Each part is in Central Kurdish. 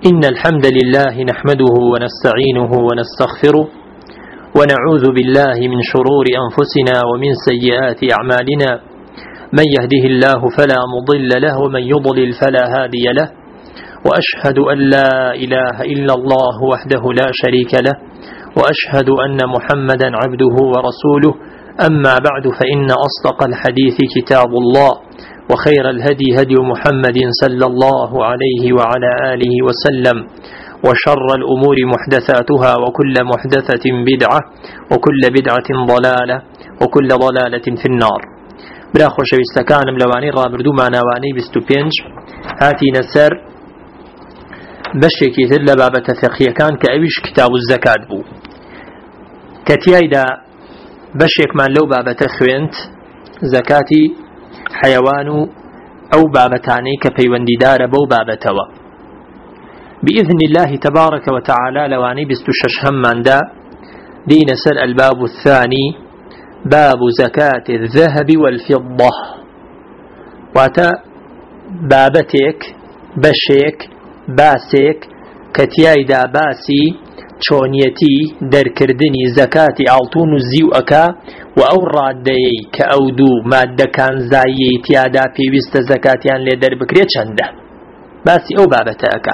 إن الحمد لله نحمده ونستعينه ونستغفره ونعوذ بالله من شرور أنفسنا ومن سيئات أعمالنا من يهده الله فلا مضل له ومن يضلل فلا هادي له وأشهد أن لا إله إلا الله وحده لا شريك له وأشهد أن محمدا عبده ورسوله أما بعد فإن أصدق الحديث كتاب الله وخير الهدي هدي محمد صلى الله عليه وعلى آله وسلم وشر الأمور محدثاتها وكل محدثة بدعة وكل بدعة ضلالة وكل ضلالة في النار. بلا خوشویستەکانم لەوانەی ڕابردوومانەوانەی 25 هاتی نەسەر بەشێکی تر لە بابەتە فقهیەکان کە ئەویش کتاب الزەکات بوو کە تیایدا بەشێکمان لەو بابەتە خوێند زەکاتی حەیەوان و ئەو بابەتانەی کە پەیوەندیدارە بەو بابەتەوە. بإذن الله تبارك وتعالى لواني 26 هماندا دين سر الباب الثاني باب زكاة الذهب والفضة واتا بابتك بشيك باسك كتياي دا باسي چونيتي در كردني زكاة عالتون الزيو أكا وأو راديي كأودو مادة كان زايي تيادا بيوست زكاتيان لدر بكريت شنده باسي أو بابتا أكا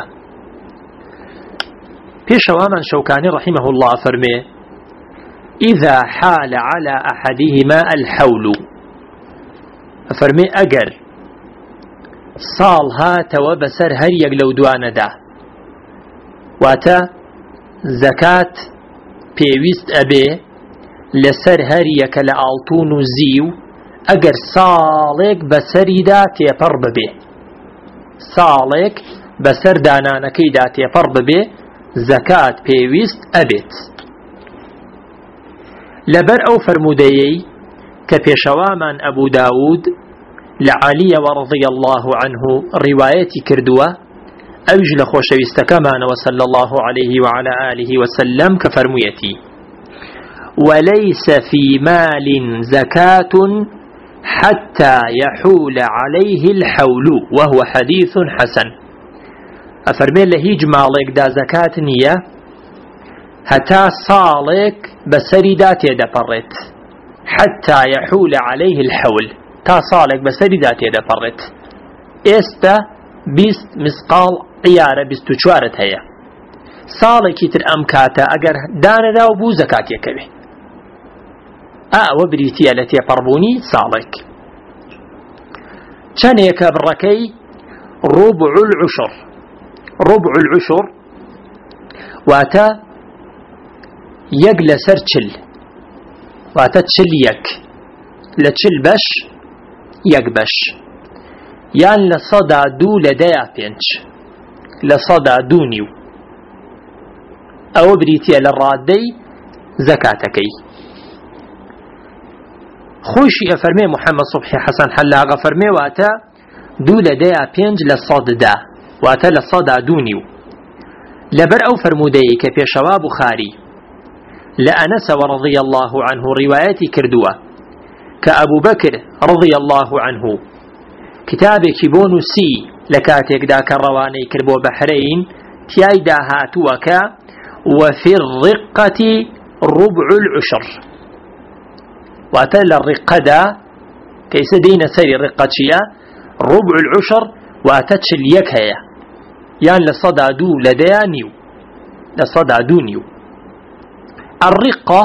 بيشوامان شوكاني رحمه الله فرمي إذا حال على أحدهما الحول فرمي أجر صالها توبسر هر يقلو دوان دا واتا زكاة بيوست أبي لسر هر يكال ألطون زيو أجر صالك بسري دا تيبر ببي صالك بسر دانانكي دا تيبر ببي زكاة بيوست أبيت لبر أو فرموديي كبيشوامان أبو داود لعلي ورضي الله عنه روايتي كردوة أوج لخوشويستكمان وصلى الله عليه وعلى آله وسلم كفرميتي وليس في مال زكاة حتى يحول عليه الحول وهو حديث حسن. أفرمي لهيج مالك دا زكاة نية هتا صالك بسري دا تيدا فرت حتى يحول عليه الحول تا صالك بسري دا تيدا فرت استا بيست مسقال عيارة بيستو چوارت هيا صالك يتر أمكاتا أقر دانا دا وبو زكاة يكبه وبريتيا التي فربوني صالك چان يكبركي ربع العشر ربع العشر واتا يقل سرچل واتا تشل يك لتشل بش يك بش يان لصدا دو لديا بينش لصدا دونيو او بريتيا للرادي زكاتكي خوشي افرمي محمد صبحي حسن حلا غفرمي واتا دو لديا بينج لصاد دا واتا لصدا دونيو لبر او فرمودي كبيشوا بخاري لأنس ورضي الله عنه رواياتي كردوة كأبو بكر رضي الله عنه كتابك بونسي لكاتك داك الرواني كربو بحرين تياي داهاتوك وفي الرقة ربع العشر واتل الرقة دا كيس دين سري الرقة ربع العشر واتتش اليكهية يان لصدى دو لديانيو لصدى دونيو. الرقة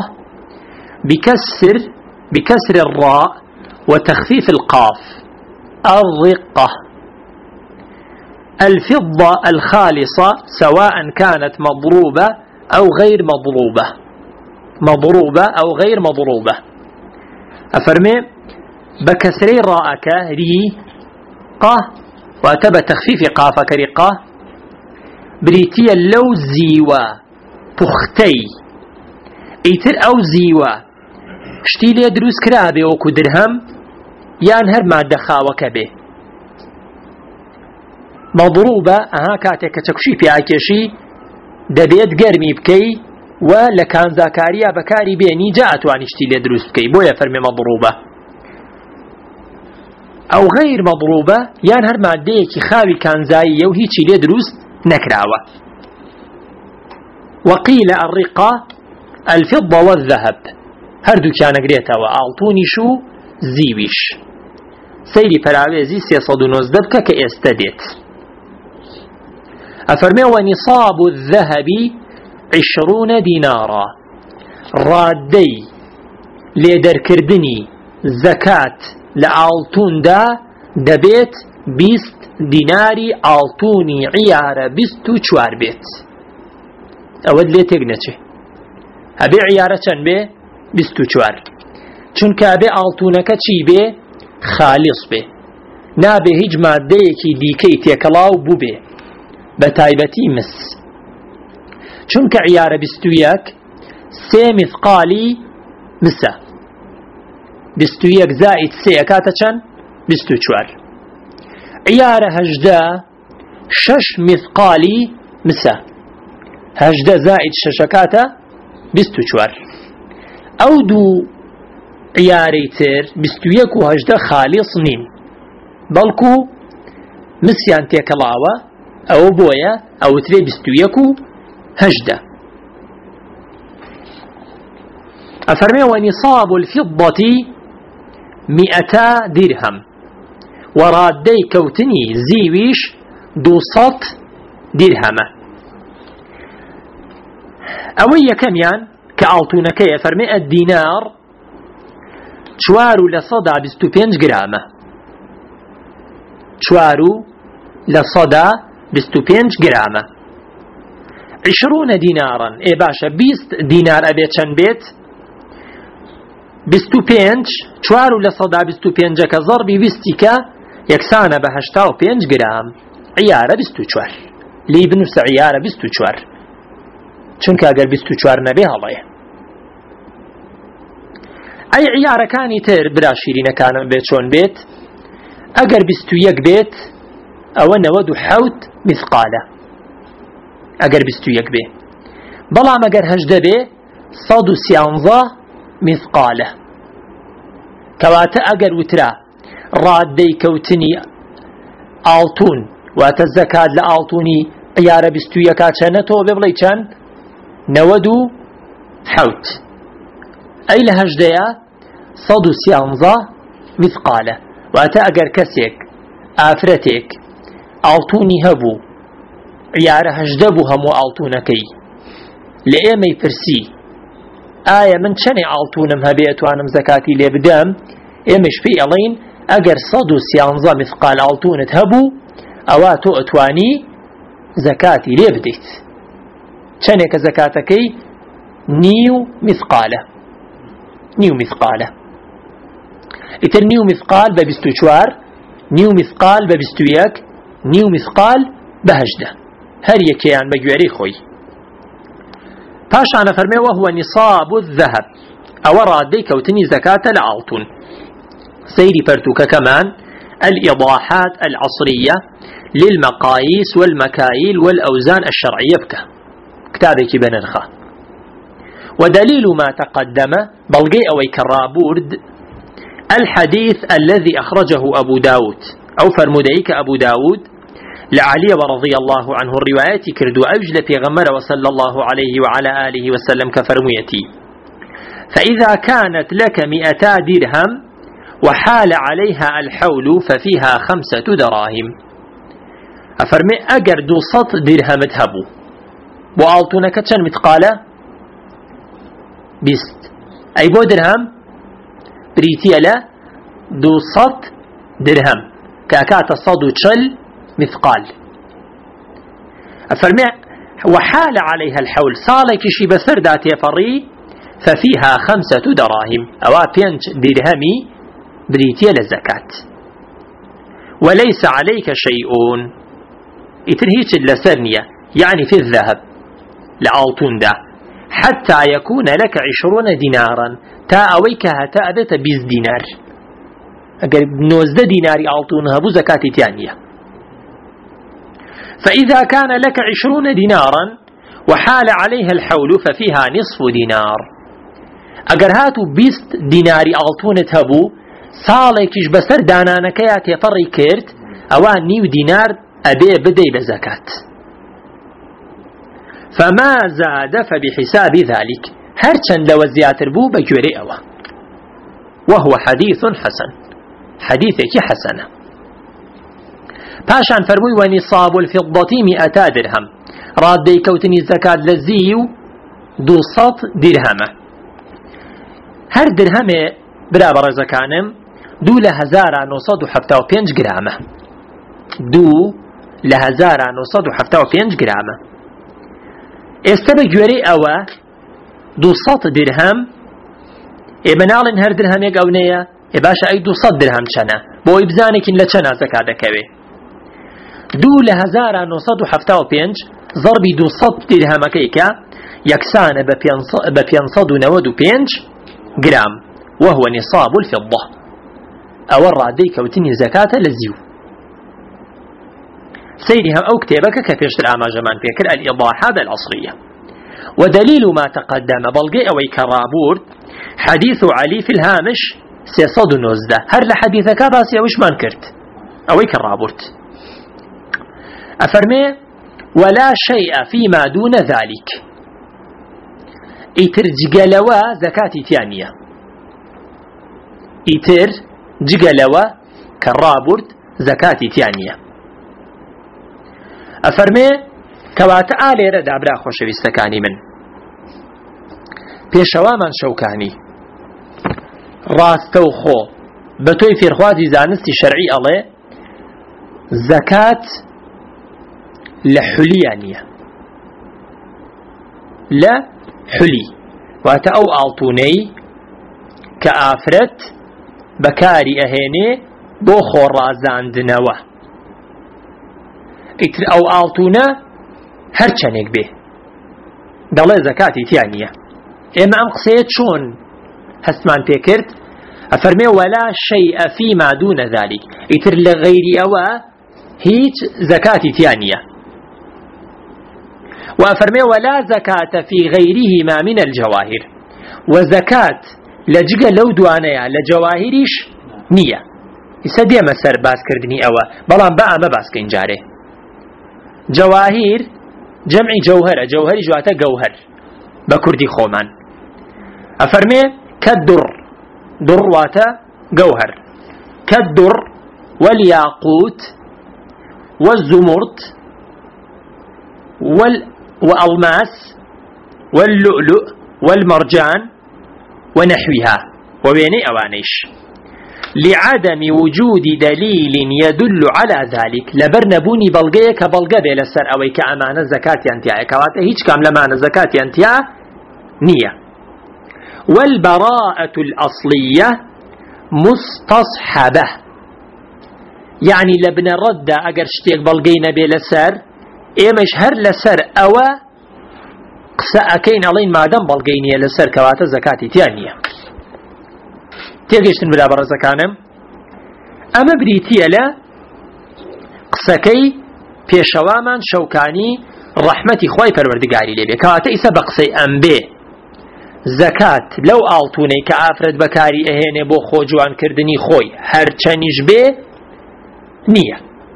بكسر الراء وتخفيف القاف الرقة. الفضة الخالصة سواء كانت مضروبة أو غير مضروبة مضروبة أو غير مضروبة. أفرمي بكسري راءك ريقة واتب تخفيف قافك رقة بريتي اللو زيوة بختي ئیتر ئەو زیوە شتی لێ دروست کرابێ وەکو درهەم یان هەر مادە خاوەکە بێ مەضروبە ئەها کاتێک کە چەکوشی پیاکێشی دەبێت گەرمی بکەی و لە کانزاکاریە بەکاری بێنی جا ئەتوانی شتی لێ دروست بکەی بۆیە فەرمێ مەضروبە. ئەو غەیر مەضروبە یان هەر مادەیەکی خاوی کانزاییە و هیچی لێ دروست نكراوة. وقيل الرقة الفضة والذهب هردو كان قريتها وأعطوني شو زيويش سيري فراويزي 390 بك كإستديت. أفرمي ونصاب الذهب 20 دينارا رادي ليدر كردني زكاة لألتون دا دبيت 20 ديناري ألتوني عيار 24 بيت أود لي تقنچه هبي عيارة چن بي 24 چونك هبي ألتونك چي بي خالص بي نابي هج مادهيكي ديكي تيكلاو بو بي بتايبتي مس چونك عيارة 21 سي مثقالي مسا 21 زائد سي كاتا چن 24 عيارة هجدا 6 مثقالي مسا هجدا زائد 6 كاتا 24 او دو عياري تر 21 و هجدا خالص نين بلكو مسيان تيكلاوة او بويا او تري 21 هجدا. أفرمي ونصاب الفضة 200 درهم ورادي كوتني زيويش 200 درهم أويا كميان كألتونكي أفرمي الدينار شوارو لصدا 25 جرام شوارو لصدا 25 جرام 20 دينارا اي باشا 20 دينار أبي چن بيت 25 چوارو لصدا 25 كضربي بستيكا يكسانا ب 85 جرام عيارة 24 لي بنفس عيارة 24 چونك اگر 24 نبي هلاي اي عيارة كاني تر براشيرين كان بيت شون بيت اگر 21 بيت او نود حوت مثقالة اگر 21 بي بلا مگر هجده بي 113 مثقالة كواتا اگر وترا رادي كوتني آلتون واتا الزكاة لآلتوني عيارة 21 كاتشانتو ببلي چان نودو حوت اي لهجديا 113 مثقالة واتا اگر كسيك آفرتك آلتوني هبو عيارة هجدبو همو آلتونكي لئيمي فرسي آية من چني آلتونم هبيت وانم زكاتي لي بدام إمش في ألين أجر 113 مثقال آلتونت هبو أواتو أتواني زكاتي لي بديت چنك زكاتكي نيو مثقالة إتر نيو مثقال ببستوشوار نيو مثقال ببستوياك نيو مثقال بهجدة هر يكيان بجواري خوي باش أنا فرمي وهو نصاب الذهب أوراد دي كوتني زكاة لعالتون سيري فرتوك كمان الإيضاحات العصرية للمقاييس والمكاييل والأوزان الشرعية بك كتابك بنرخة ودليل ما تقدم بلغي أو كرابورد الحديث الذي أخرجه أبو داود أو فرموديك أبو داود لعلي رضي الله عنه الروايات كردو أجل في غمر وصلى الله عليه وعلى آله وسلم كفرميتي فإذا كانت لك 200 درهم وحال عليها الحول ففيها 5 دراهم أفرمي أجر 200 درهم تهبو وآلتونك چن متقالة 20 أي بو درهم بريتيا لا 200 درهم كاكات الصدو تشل مثقال أفرمي وحال عليها الحول صالك شي بسر داتي فري ففيها 5 دراهم أو 5 درهمي بريتيا للزكاة وليس عليك شيء إترهيش لسرنية يعني في الذهب لعالتون ده حتى يكون لك 20 دينارا تا أويك هتا أبت 20 دينار أقل 19 ديناري عالتونها بو زكاة تانية فإذا كان لك 20 دينارا وحال عليها الحول ففيها نصف دينار أقر هاتو 20 ديناري عالتونت هبو ساڵێکیش بەسەر دانانەکەیە تێپەڕی کرد ئەوە 9 دینار ئەبێ بدەی بە زەکات فما زاد فبحساب ذلك هرچند لو زياتر بو بجوري أوا وهو حديث حسن حديثك حسنة باشان فرموي ونصاب الفضة 100 درهم رادي كوتني الزكاة لزيو 200 درهم هر درهم برابر زكانم 2975 جرامه 2975 جرامه استبه جوري أوا 200 درهم منالن هر درهم يك أونية باشا أي 200 درهم چنه بو إبزانك إن لچنا زكاة دكوي 2975 ضرب 200 درهم كيكا يكسان ب 595 جرام وهو نصاب الفضة أو الرادي كوتني زكاة لزيو سيرها أو كتابك كفيش الآما جمان فيكر الإضاحة الأصلية ودليل ما تقدم بلغي أو كرابور حديث علي في الهامش 619 هر لحديثك باسي أوش ما انكرت أو كرابورت أفرمي ولا شيء فيما دون ذلك إتر جقلوا زكاة تيانية إتر جقلوا كرابورت زكاة تيانية أفرمي كوات آلي رد عبرا خوش بستكاني من بيشوا من شوكاني راستو خو بتوي في رخواتي زانستي شرعي الله زكاة لحليانية لا حلي واتا أو ألطوني كآفرت بكاري أهيني بو خورازان دنوا اتر أو ألطونا هرچنك به دالي زكاتي تيانية إما أم قصيت شون هستمان تكرت أفرمي ولا شيء فيما دون ذلك اتر لغير أوا هيج زكاتي تيانية وأفرمي ولا زكاة في غيرهما من الجواهر وزكاة لجغ لو دوانيا لجواهريش نية يسدي مسر باس كردني أوا بلان بقى ما باس كنجاره جواهر جمع جوهر جوهر جواتا جوهر بكردي خومان أفرمي كالدر در واتا جوهر كالدر والياقوت والزمرد والألماس واللؤلؤ والمرجان ونحوها وبيني أوانيش لعدم وجود دليل يدل على ذلك لبرنبوني بلغيه كبلغه بلسر أو كأمانة زكاة ينتيا كواته هيج كامل أمانة زكاة ينتيا نية والبراءة الأصلية مستصحبة يعني لبن رد أجر شتيك بلغينا بلسر إيمش هر لسر أو قسأكين علين ما دام بلغيني لسر كواته زكاة تيانية تيجيشتن بلا برا زكانم أما بريتيا لا قسكي بيشوامان شوكاني رحمتي خواي پروردگاري لبي كواتا إسا بقسي أمبي زكاة لو آلتوني كآفرد بكاري أهيني بو خوجوان كردني خوي هر چنيش بي نية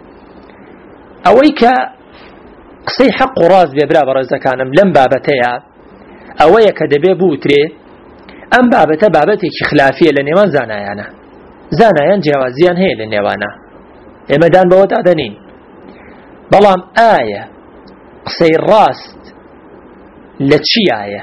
أويك قسي حق راز ببرا برا زكانم لم بابتيا أويك دبي بوتري أم بابته بابتك خلافية لنيوان زانايانا زانايان جوازيان هي لنيوانا إما دان بوت أدنين بلام آية قصي الراست لتشي آية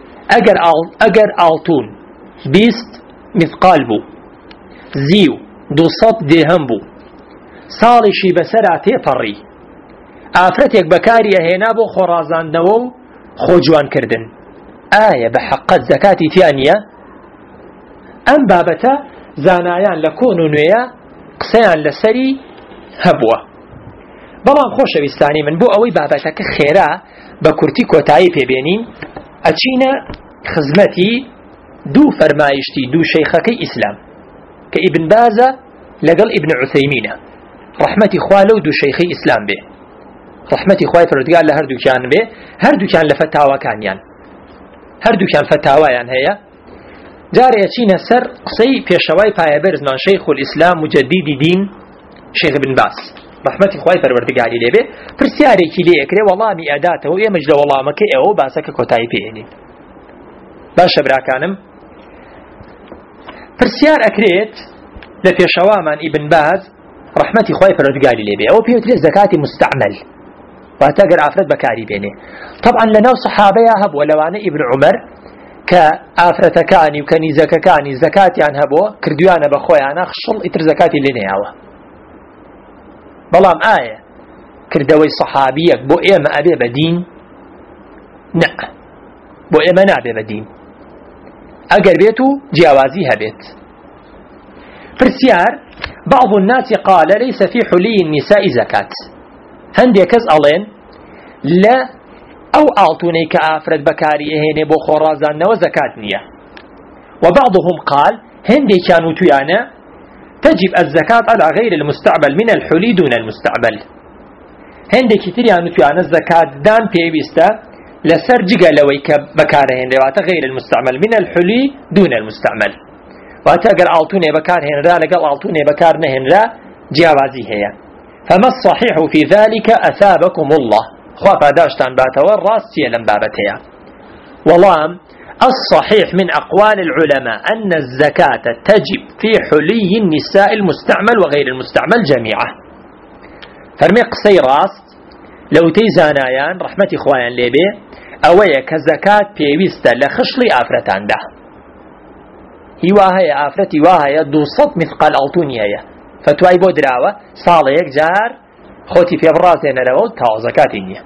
أجر آلتون بيست مثقال بو زيو 200 درهم بو صالي شي بسرعتي فري آفرتك بكاري هنا بو خرازان نوو خوجوان كردن آية بحقت زكاة تيانية أم بابتا زانايان لكونو نويا قسيان لسري هبوة بلان خوش بستاني من بو أوي بابتا كخيرا بكورتي كوتاي بيبينين أتشينا خزمتي دو فرمايشتي دو شيخكي إسلام كابن بازة لقل ابن عثيمين رحمتي خوالو دو شيخي إسلام به رحمتي خوالو فردقال لهردو كان به هردو كان لفتاوى كان يعني هردو كان فتاويان هي جاري يتشينا سر قصي بيشواي بايبرزمان شيخ الإسلام مجدد دين شيخ ابن باز رحمەتی خوای پەروەردگاری لێبێ پرسیارێکی لێ ئەکرێ وەڵامی ئەداتەوە ئێمەش لە وەڵامەکەی ئەوە باسەکە کۆتایی پێێنین. باشە براکانم، پرسیار ئەکرێت لە پێشەوامان ئیبن باز رحمەتی خوای پەروەردگاری لێبێ، ئەوە پێوترێت زەکاتی مستعمل، واتە گەر ئافرەت بەکاری بێنێ. طبعا لەناو سەحابەیە هەبووە لەوانە ئیبن عومەر کە ئافرەتەکانی و کەنیزەکەکانی زەکاتیان هەبووە کردویانە بە خۆیانە خشڵ ئیتر زەکاتی لێ نەیاوە. بەڵام ئایا کردەوەی سەحابیەک بۆ ئێمە ئەبێ بە دین؟ نە، بۆ ئێمە نابێ بە دین ئەگەر بێت و جیاوازی هەبێت. پرسیار بعض الناس قال ليس في حلي النساء زكاة، هەندێک کەس ئەڵێن لە ئەو ئاڵتونەی کە ئافرەت بەکاری ئەهێنێ بۆ خۆڕازاندنەوە زەکات نییە. وبعضهم قال هەندێکیان وتویانە تجب الزكاة على غير المستعمل من الحلي دون المستعمل، هەندێکی تریان وتویانە زەکات دان پێویستە لەسەر جگە لەوەی کە بەکارهێنرێ، واتە غير المستعمل من الحلي دون المستعمل، واتە ئەگەر ئاڵتونێ بەکارهێنرا لەگەڵ ئاڵتونێ بەکار نەهێنرا جیاوازی هەیە. فما الصحيح في ذلك أثابكم الله، خوا پاداشتان باتەوە ڕاستیە لەم بابەتەیە. وەڵام الصحيح من أقوال العلماء أن الزكاة تجب في حلي النساء المستعمل وغير المستعمل جميعا. فرمي قصي راست لو تيزانايان رحمة إخوان ليبي أويا كزكاة بيويستا لخشلي آفرتان ده هي آفرتي واهي 200 مثقال ألتوني هي فتواي بو دراوة صاليك جار خوتي في براسين لو تاو زكاتي نية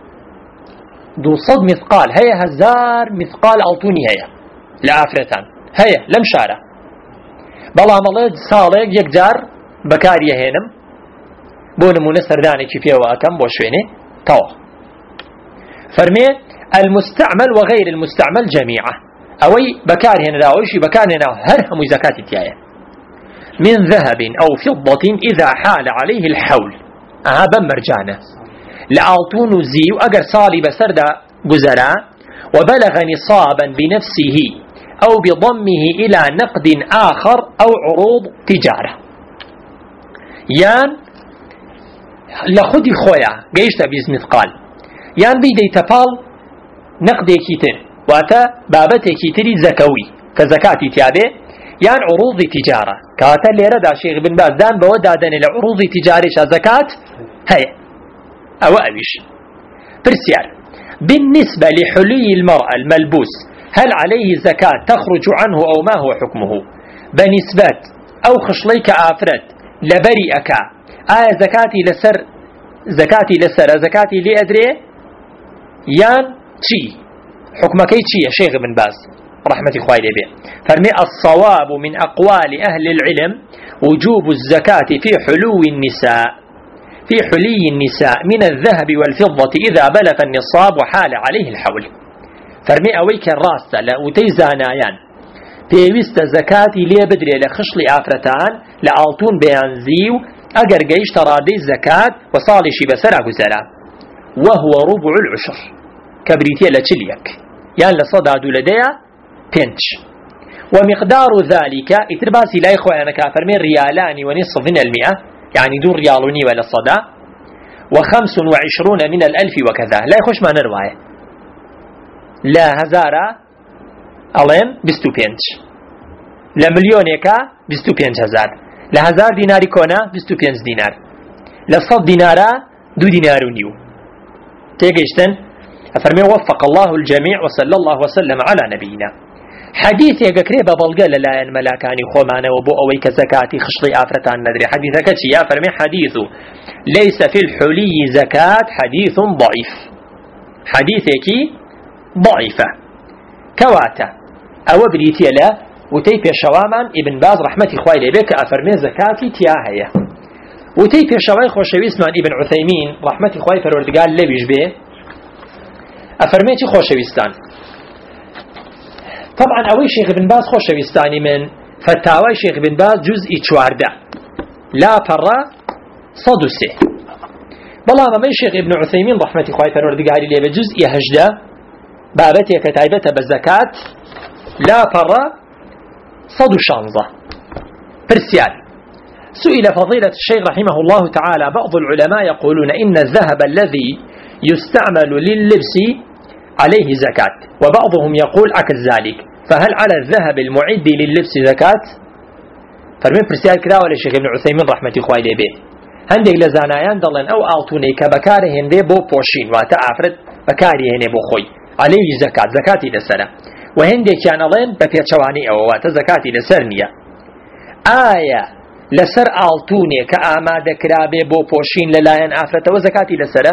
200 مثقال هي 1000 مثقال ألتوني هي لآفرتان هي لم شارة بلا مالد صاليك يكجار بكاري هينم بو نمونە سەردانێکی پێوەکەم بۆ شوێنێ تەواو. فەرمێ المستعمل وغير المستعمل جميعا، ئەوەی بەکارهێنراوەیشی بەکارهێنراوە هەر هەمووی زەکاتی تایە. من ذهب أو فضة إذا حال عليه الحول، ئەها بەم مەرجانە لە ئاڵتون و زی و ئەگەر ساڵی بەسەردا گوزەرا وبلغ نصابا بنفسه أو بضمه إلى نقد آخر أو عروض تجارة، یان لە خودی خۆیە گەیشتە 20 مثقال، یان بیدەیتە پاڵ نەقدێکی تر واتە بابەتێکی تری زەکەوی کە زەکاتی تیابێ، یان عروضی تیجارە کەواتە لێرەدا شێخ بن باز دان بەوە دادەنێ لە عروضی تیجاریشە زەکات هەیە. ئەوە ئەویش پرسیار بالنسبة لحلي المرأة الملبوس هل عليه زكاة تخرج عنه أو ما هو حكمه؟ بنسبة أو خشليك آفرت لبرئك آية زكاتي لسر زكاتي لأدري يان چي حكمكي چي يا شيخ بن باز رحمة إخوائي لبي؟ فرمي الصواب من أقوال أهل العلم وجوب الزكاة في حلي النساء من الذهب والفضة إذا بلغ النصاب وحال عليه الحول. فرمي أويك الراستة لأوتيزانايان بيوست زكاتي ليبدري لخشل آفرتان لألتون بيانزيو ئەگەر گەیشتە ڕادەی زەکات و ساڵێکی بەسەرا گوزەرا وهو ربع العشر کە بریتیە لە 40 یان لە 100 دوولەدەیە 5 ومقدار ذلك ئیتر باسی لای خۆیانەکە فەرمێ ریالانی ونصف من المئة يعني 2 ريال ونيوة للصدا و25 من الألف وكذا لا يخش ما نرواية لا هزارة ألين 25 لا مليونيكا 25,000 ل1000 دیناری کۆنا 25 دینار لە 100 دینارە 2 دینار و نیو تێگەیشتن. ئەفەرمێ وفق الله الجميع وصلى الله وسلم على نبينا. حديثێک ئەکرێ بە بەڵگە لەلایەن مەلاکانی خۆمانەوە بۆ ئەوەی کە زەکاتی خشڵی ئافرەتان نەدرێ. حديثەکە چیە؟ فەرمێ حديث ليس في الحلي زكاة حديث ضعيف، حديثێکی ضعيفة كواتا ئەوە بریتیە لە وتەی پێشەوامان ئیبن باز ڕەحمەتی خوای لێبێ کە ئەفەرمێ زەکاتی تیا هەیە. وتەی پێشەوای خۆشەویستمان ئیبن عوثەیمین ڕەحمەتی خوای پەروەردگار لەویش بێ ئەفەرمێ چی خۆشەویستان؟ طبعا ئەوەی شێخ بن باز خۆشەویستانی من فتاوای شێخ بن باز جزئی 14 لاپەڕە 103 بەڵام ئەمەی شێخ ئیبن عوثەیمین ڕەحمەتی خوای پەروەردگاری لێبێ جزئی 18 بابەتێکە تایبەتە بە زەکات لاپەڕە 116. پرسیار سئل فضيلة الشيخ رحمه الله تعالى بعض العلماء يقولون إن الذهب الذي يستعمل لللبس عليه زكاة، وبعضهم يقول عكس ذلك، فهل على الذهب المعد لللبس زكاة؟ فرمي برسيال كذا ولا الشيخ ابن عثيمين رحمة الله عليه هندق لزانایان دڵن ئەو ئاڵتونەی کە بەکارهێنرێ بۆ پۆشین واتە ئافرەت بەکارهێنێ بۆ خۆی علەیهی زەکات زەکاتی لەسەرە، و هەندێکیان ئەڵێن بە پێچەوانی ئەوە واتە زەکاتی لەسەر نییە. ئایا لەسەر ئاڵتونێ کە ئامادەکرابێ بۆ پۆشین لەلایەن ئافرەتەوە زەکاتی لەسەرە؟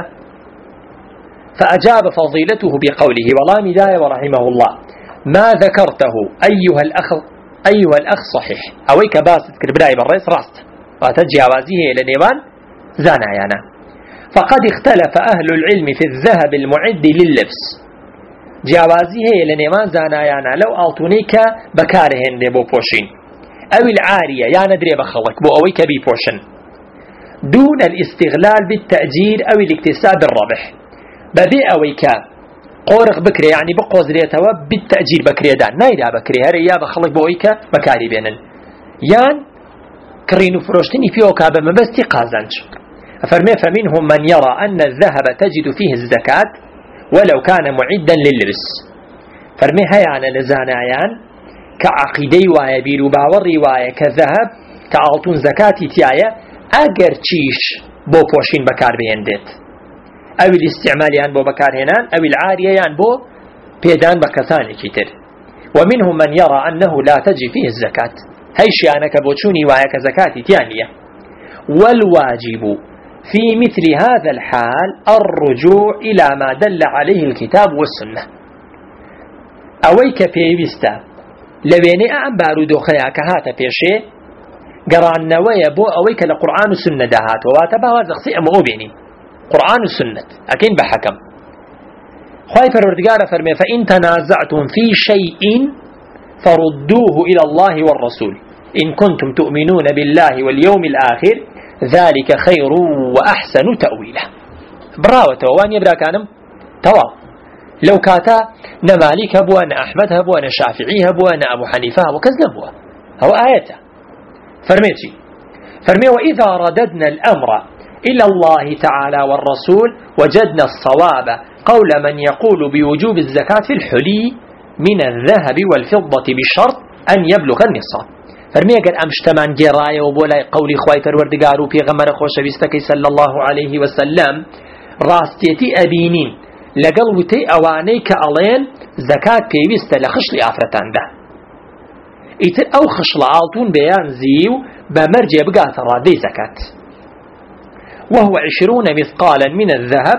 فأجاب فضيلته بقوله والله داية ورحمه الله ما ذكرته أيها الأخ صحيح أويك باسط كربلاي بالرئيس راست وتجاوزه إلى نيوان زانايانا، فقد اختلف أهل العلم في الذهب المعد لللبس جاوزه إلى نيوان زانايانا لو أعطونيك بكارهن بو بوشين أو العارية يعني ندري بخلق بو أويك بي بوشن دون الاستغلال بالتأجير أو الاكتساب الربح ببي أويك قورق بكري يعني بقوزريتها بالتأجير بكري دان نايدا بكري هري يا بخلق بو أويك بكاري بينن يان كرينو فروشتني فيه كابا مبستي قازنج أفرمي فمنهم من يرى أن الذهب تجد فيه الزكاة ولو كان معدا لللبس فرمي هيا على لزانايان كعقيدي وايا بيرو باوري وايا كذهب كعالتون زكاتي تيايا أجر تشيش بو بوشين بكار بيندت أو الاستعمال يان بو بكار هنان أو العارية يان بو بيدان بكثاني كتر. ومنهم من يرى أنه لا تجي فيه الزكاة هاي شيانك بوشوني وايا كزكاتي تيانية. والواجب في مثل هذا الحال الرجوع إلى ما دل عليه الكتاب والسنة أويك بيبستا لبيني أعم بارودو خياك هاتا بيشي قران نوية بو أويك لقرآن السنة دهات وواتبها زخصي أمو بيني قرآن السنة أكين بحكم خواهي فالوردقال فرمي فإن تنازعتم في شيء فردوه إلى الله والرسول إن كنتم تؤمنون بالله واليوم الآخر ذلك خير وأحسن تأويله. براوة وان يبرا كانم توا لو كاتا نمالك هبوا أنا أحمد هبوا أنا شافعي هبوا أنا أبو حنيفة وكذا هبوا هو آيته فرمي وإذا رددنا الأمر إلى الله تعالى والرسول وجدنا الصواب قول من يقول بوجوب الزكاة في الحلي من الذهب والفضة بشرط أن يبلغ النصاب. فرمي قال أمشتمان جراية وبولا قولي خواي فروردقارو في غمر خوش بيستكي صلى الله عليه وسلم راستيتي أبينين لقلوتي أواني كألين زكاة بيست لخشل آفرتان ده إتر أو خشل عالتون بيان زيو بمرجع بقاث رادي زكاة وهو 20 مثقالا من الذهب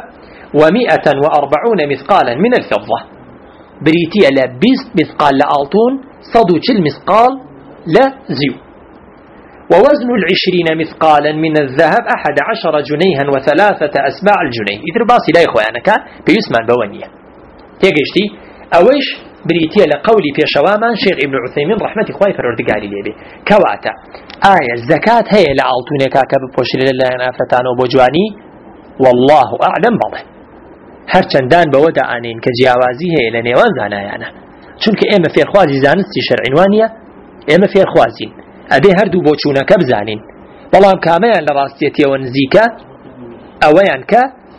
و140 مثقالا من الفضة بريتي لبست مثقال لآلتون صدو كل مثقال لا زيو. ووزن 20 مثقالا من الذهب 11 جنيها و3 أسباع الجنيه إذا باسي لا إخوانا كان بيسمان بوانية تيجيشتي أويش بريتي لقولي في شوامان شيخ ابن عثيمين رحمة إخوائي فالوردقالي ليبي كواتا آية الزكاة هي لعالتوني كاكب بوشي لله نافتان وبوجواني والله أعلم بضه هرچندان بودا آنين كجياوازي هي لنيوان زانايانا چونك إما في الخوازي زانستي شرعنوانية إما في الخوازين أبي هردو بوچونا كبزانين بلام كاميان لراستيتي ونزيكا أويان كا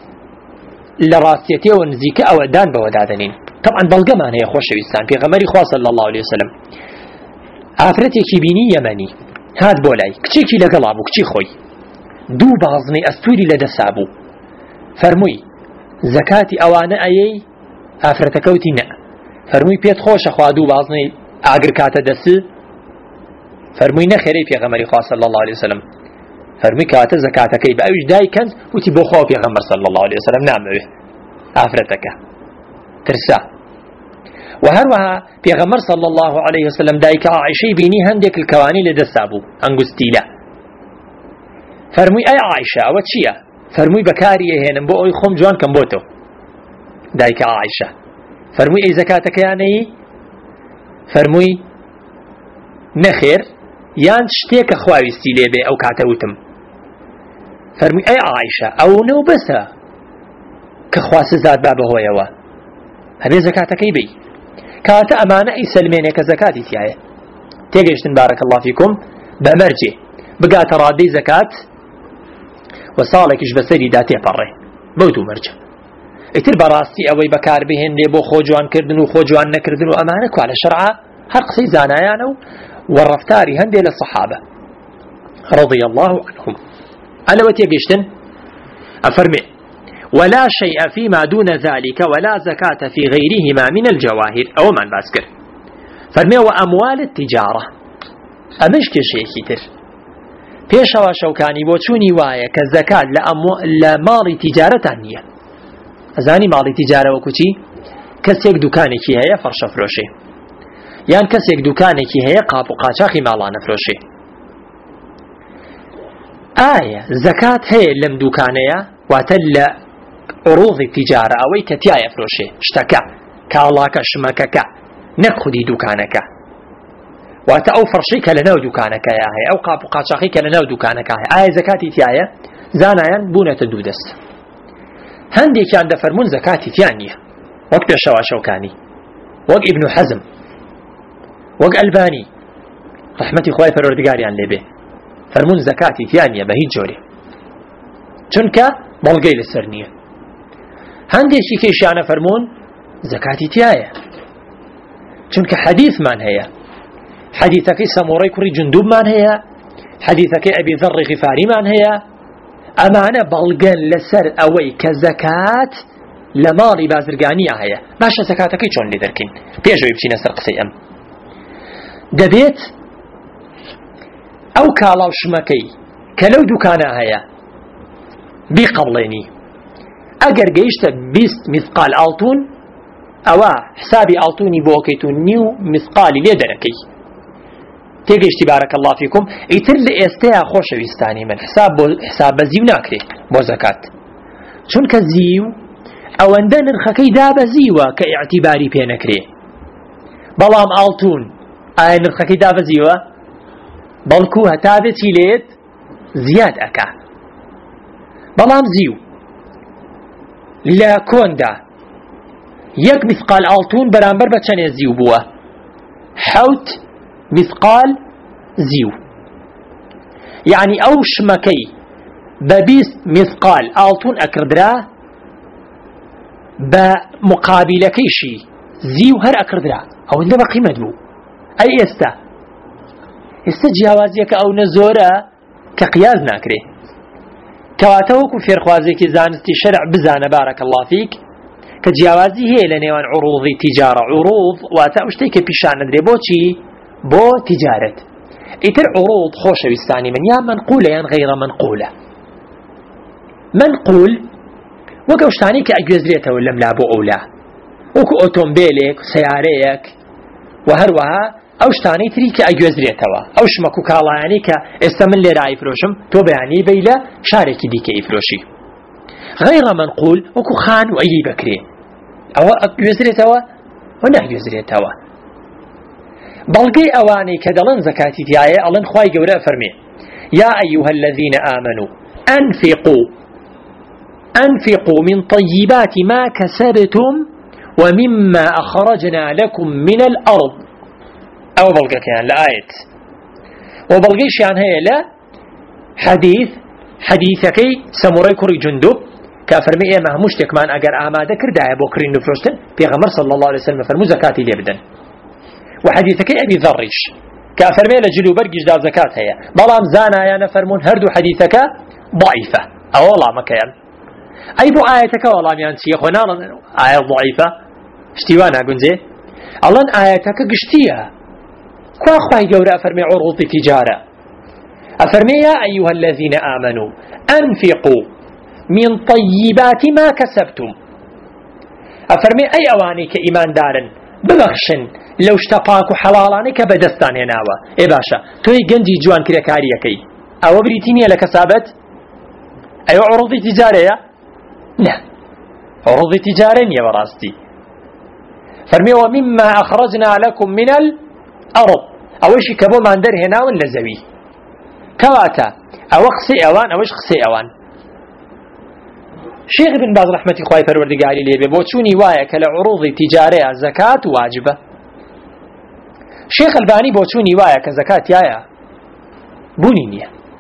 لراستيتي ونزيكا أو دان بودادنين طبعا بلغمان هي خوش ويستان في غمري خواه صلى الله عليه وسلم عفرتي كبيني يمني هاد بولاي كچيكي لقلابو كچي خوي دو بازني أستوري لدسابو فرموي زكاتي أوانا أيي عفرتكوتي نا فرموي بيت خوش أخواه دو بازني أعقر كاتا دسي فرموي نخيري في غمري خواه صلى الله عليه وسلم فرموي كاتا زكاتكي بأوش داي كنز وتي بخواه في غمر صلى الله عليه وسلم نعم عفرتك ترسا وهروها پیغمبر صلى الله عليه وسلم دایک عائشة بینی هندێک الكواني لدسابو انگستیلا فرمووی ئەی عائشة ئەوە چییە؟ فرمووی بەکاریە هێنم بۆ ئەوی خۆم جوان کەم بۆ تۆ دایک عائشة فرمووی ئەی زەکاتەکەیانەیی؟ فرمووی نەخێر یان شتێکە خواویستی لێبێ ئەو کاتە وتم فرمووی ئەی عائشة ئەو نەو بەسە کە خوا سزات با بەهۆیەوە هەبێ زەکاتەکەی بی كاتا أمانة سلميني كزكاتي تيايا تيجيشتن بارك الله فيكم بمرجي بقات ڕادەی زەکات و ساڵێکیش بەسەری دا تێپەڕێ بەوت و مەرجە. ئیتر بەڕاستی ئەوەی بەکار بهێنێ بۆ خۆ جوانکردن و خۆ جوان نەکردن و ئەمانە کوا لە شەرعا هەر قسەی زانایانە و ڕەفتاری هەندێک لە سەحابە رضي الله عنهم. أنا وتيجشتن أفرمي ولا شيء فيما دون ذلك ولا زكاة في غيرهما من الجواهر أو من باسكر فرمي وأموال التجارة أمش كشيء كتير بيشوا شوكاني بوتشوني وايا كالزكاة لمال تجارة تانية أزاني مال تجارة وكتي كسيك دكاني كي هي فرش فروشي يعني كسيك دكاني كي هي قاب وقاشاخي مالان فروشي آية زكاة هي لم دكانية وتل عروض التجارة أوي كتيا فروشي اشتكى كالاك شمكك نخدي دكانك واتأو فرشيك لناو دكانك يا هي أو قاب قاشاخيك لناو دكانك هي آية زكاة تيايا زانايا بونة الدودس هندي كان دفرمون زكاة تيانية وقت شوكاني وق ابن حزم وق ألباني رحمتي خواهي فالوردقاري عن لبه فرمون زكاتي ثانية بهيج جوري چونك بلغي لسرنية هندي شيكيش يعني فرمون زكاتي تيايا چونك حديث من هي حديثك سموري كري جندوب من هي حديثك أبي ذر غفاري من هي أمانة بلغن لسر أوي كزكاة لمالي بازرقانية هي باشا زكاتك چون لذركين بيجو يبتين سر قصي أم دبيت أو كالاو شمكي كلو دكانا هيا بقبليني أجر جيشت بيست مثقال ألتون أو حسابي ألتوني بوكيتون نيو مثقال ليدركي تيجيشتي بارك الله فيكم يتر لإستيا خوش ويستاني من حساب زيو ناكري بو زكاة چونك زيو أو أندن الخكي داب زيوة كاعتباري بينكري بلام ألتون أين الخكي داب زيوة بەڵکو هەتابێتی لێت زیاد ئەکا بەڵام زیو لە کۆندا یەک مثقال ئاڵتون بەرامبەر بە چەندێ زیو بووە حەوت مثقال زیو یعنی ئەو شمەکەی بە 20 مثقال ئاڵتون ئەکردرا بە مقابلەکەیشی زیو هەر ئەکردرا ئەوەندە بە قیمەت بوو ئەی ئێستا جیاوازیەکە ئەو نەزۆرە کە قیاز ناکرێ کەواتە وەکو فێرخوازێکی زانستی شەرع بزانە بارەکە الله فیک کە جیاوازی هەیە لە نێوان عروضی تیجارە عروض واتە ئەو شتێک کە پیشان نەدرێ بۆچی بۆ تیجارەت ئیتر عروض خۆشەویستانی من یا منقولە یان غەیرە منقولە منقول وەک ئەو شتانەی کە ئەگوێزرێتەوە لەم لا بۆ ئەولا وەکو ئۆتۆمبیلێک سەیارەیەک و هەروەها ئەو شتانەی تری کە ئەگوێزرێتەوە ئەو شمەک و کاڵایانەی کە ئێستا من لێرە ئایفرۆشم تۆ بەیانی بەی لە شارێکی دیکە ئیفرۆشی غەیرە منقول وەکو خان و ئەیلی بکرێ ئەوە ئەگوێزرێتەوە و ناگوێزرێتەوە بەڵگەی ئەوانەی کە دەڵێن زەکاتی تایە ئەڵێن خوای گەورە فەرمێ یا ئەیوهە الذین ئامنوا أنفقوا من طيبات ما كسبتم ومما أخرجنا لكم من الأرض أو بلغة كان لآية وبلغيش يعني هي لا حديثكي سموري كوري جندوب كافرمي إيه مهموشتك من أجر آمادة كردها بوكرين نفرشتن بيغمر صلى الله عليه وسلم فرمو زكاتي ليبدن وحديثكي أبي ذرش كافرمي لجلو برقش دا زكاة هي بلام زانا يا نفرمون هردو حديثك ضعيفة أو والله مكان أي بو آياتك والله ميان سيخونا آية ضعيفة اشتوانا قنزي الله آياتك قشتيها كوا خواهي قورا أفرمي عروض تجارة أفرمي يا أيها الذين آمنوا أنفقوا من طيبات ما كسبتم أفرمي أي أواني كإيمان دارا ببخشن لو اشتقاك حلالاني كبدستان هناوا إي باشا توي قنجي جوان كريا كاريكي أو بريتيني لكسابت أي عروض تجارة لا عروض تجارة يا براستي فرمي ومما أخرجنا لكم من الأرض أوش كبو ما ندر هنا ولا زوي كواتا أو قصي أوان أوش قصي أوان شيخ ابن باز رحمة الله فروردقاري لي ببوتشوني وايا كلا عروض تجارية زكاة واجبة شيخ الباني بوتشوني وايا كزكاة يايا بونينية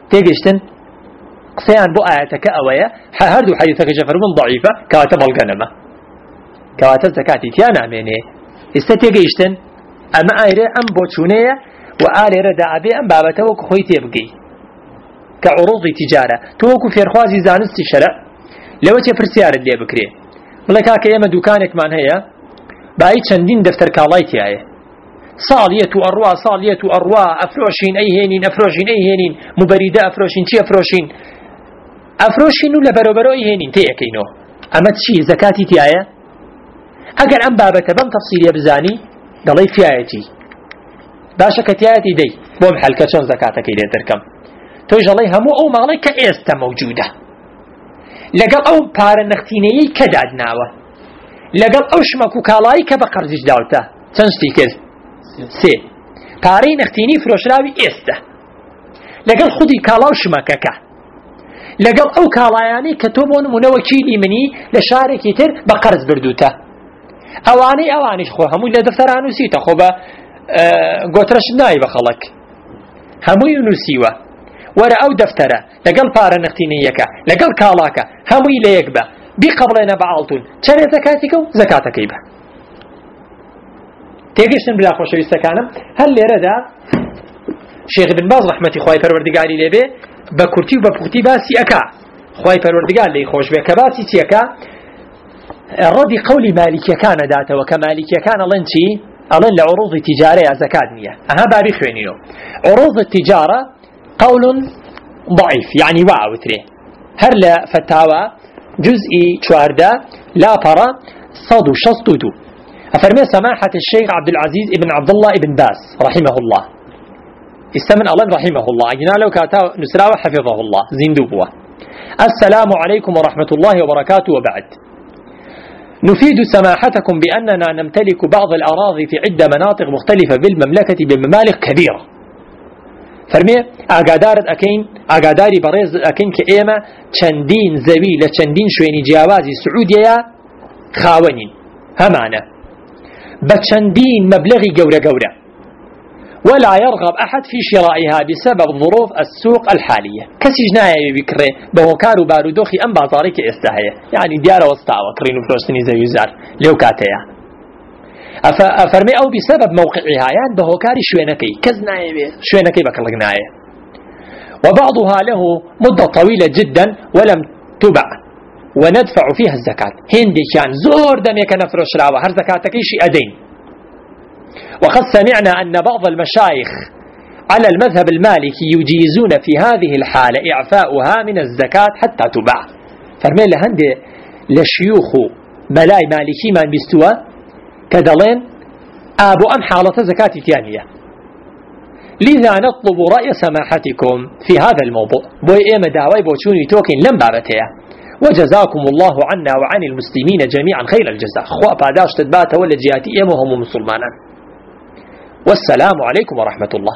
تيجيشتن قسەیان بۆ ئاەتەکە ئەوەیە هەردوو حەدیثەکەی فەرموون ضعیفە کەواتە بەڵگەنەمە کەواتە زەکاتی تیا نامێنێ ئێستا تێگەیشتن ئەمە ئایرێ ئەم بۆ چوونەیە و ئالێرەدا ئەبێ ئەم بابەتە وەکو خۆی تێبگەی کە عروضی تیجارە تۆ وەکو فێرخوازی زانستی شەرع لەوە چێ پرسیارت لێ بکرێ بڵێ کاکە ئێمە دوکانێکمان هەیە بای چەندین دەفتەر کاڵای تایە ساڵیەت و ئەڕوا ساڵیەت و ئەڕوا ئەفرۆشین ئەیهێنین ئەفرۆشین ئەیهێنین موبەریدە ئەفرۆشین چی ئەفرۆشین ئەفرۆشین و لە بەرەبەرەوە ئەیهێنین تێیەکەینەوە ئەمە چی زەکاتی تایە ئەگەر ئەم بابەتە بەم تەفسیلیە بزانی دەڵێ فیایەتی باشە کە تایەتی دەی بۆم حەلکە چۆن زەکاتەکەی لێ دەرکەم تۆی ژەڵێ هەموو ئەو ماڵی کە ئێستا مەوجودە لەگەڵ ئەو پارە نەختینەیەی کە دادناوە لەگەڵ ئەو شمەک و کاڵایی کە بە قەرزیش داوتە چەند شتی کرد سێ پارەی نەختینی فرۆشراوی ئێستا لەگەڵ خودی کاڵا و شمەکەکە لەگەڵ ئەو کاڵایانەی کە تۆ بۆ نمونە وەکیلی منی لە شارێکی تر بە قەرز بردووتە ئەوانیش خۆ هەمووی لە دەفتەران نووسیتە خۆ بە گۆترەش نای بە خەڵک هەمووی نووسیوە وەرە ئەو دەفتەرە لەگەڵ پارە نەختینەیەکە لەگەڵ کاڵاکە هەمووی لە یەک بە بیقەبڵێنە بەعاڵتون چەرێ زەکاتێکە و زەکاتەکەی بە تێگەشتن بلا خۆشەویستەکانم هەر لێرەدا شێخ بن باز ڕەحمەتی خوای پەروەردگاری لێبێ بە کورتی و بە پوختی باسی ئەکا خوای پەروەردگار لێی خۆش بێ کە باسی چیەکە ڕەدی قەولی مالیکیەکانە داتەوە کە مالیکیەکان ئەڵێن چی ئەڵێن لە عروضی تیجارەیە زەکات نییە ئەها بابی خوێنینەوە عروض التجارة قول ضعيف يعني واوتري هر لا فتاوى جزئي شواردا لا برا صد شصدو أفرمي سماحة الشيخ عبد العزيز ابن عبد الله ابن باز رحمه الله استمن الله رحمه الله أجنا له كاتا نسراوه حفظه الله زندوبوه السلام عليكم ورحمة الله وبركاته وبعد نفيد سماحتكم بأننا نمتلك بعض الأراضي في عدة مناطق مختلفة بالمملكة بمبالغ كبيرة فرمي ئاگادارت ئەکەین ئاگاداری بەڕێز ئەکەین کە ئێمە چەندین زەوی لە چەندین شوێنی جیاوازی سعودیەیە خاوەنین هەمانە بە چەندین مەبلەغی گەورە گەورە ولا يرغب أحد في شرائها بسبب ظروف السوق الحالية كسيج نايا بكري بهوكار وبارودوخي أم بازاري كإستا هي يعني ديارة وسطاوة كرينو فلوستني زي يزار لو كاتيا أفرمي أو بسبب موقعها يعني بهوكاري شوينكي كزنايا شوينكي بكالغنايا وبعضها له مدة طويلة جدا ولم تبع وندفع فيها الزكاة هندي كان زور دميك نفرش راوة هر زكاتك شيء أدين وقد سمعنا أن بعض المشايخ على المذهب المالكي يجيزون في هذه الحالة إعفاؤها من الزكاة حتى تباع فرمي لهندي لشيوخ بلاي مالكي من بيستوى كدلين أبو أم حالة زكاة تيانية لذا نطلب رأي سماحتكم في هذا الموضوع بوي إيما داوي بوشوني توكين لم بابتها وجزاكم الله عنا وعن المسلمين جميعا خير الجزاء خوا باداش تدبات ولا جياتي إيما هم مسلمانا والسلام عليكم ورحمة الله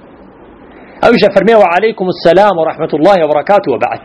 أوش فرمي وعليكم السلام ورحمة الله وبركاته وبعد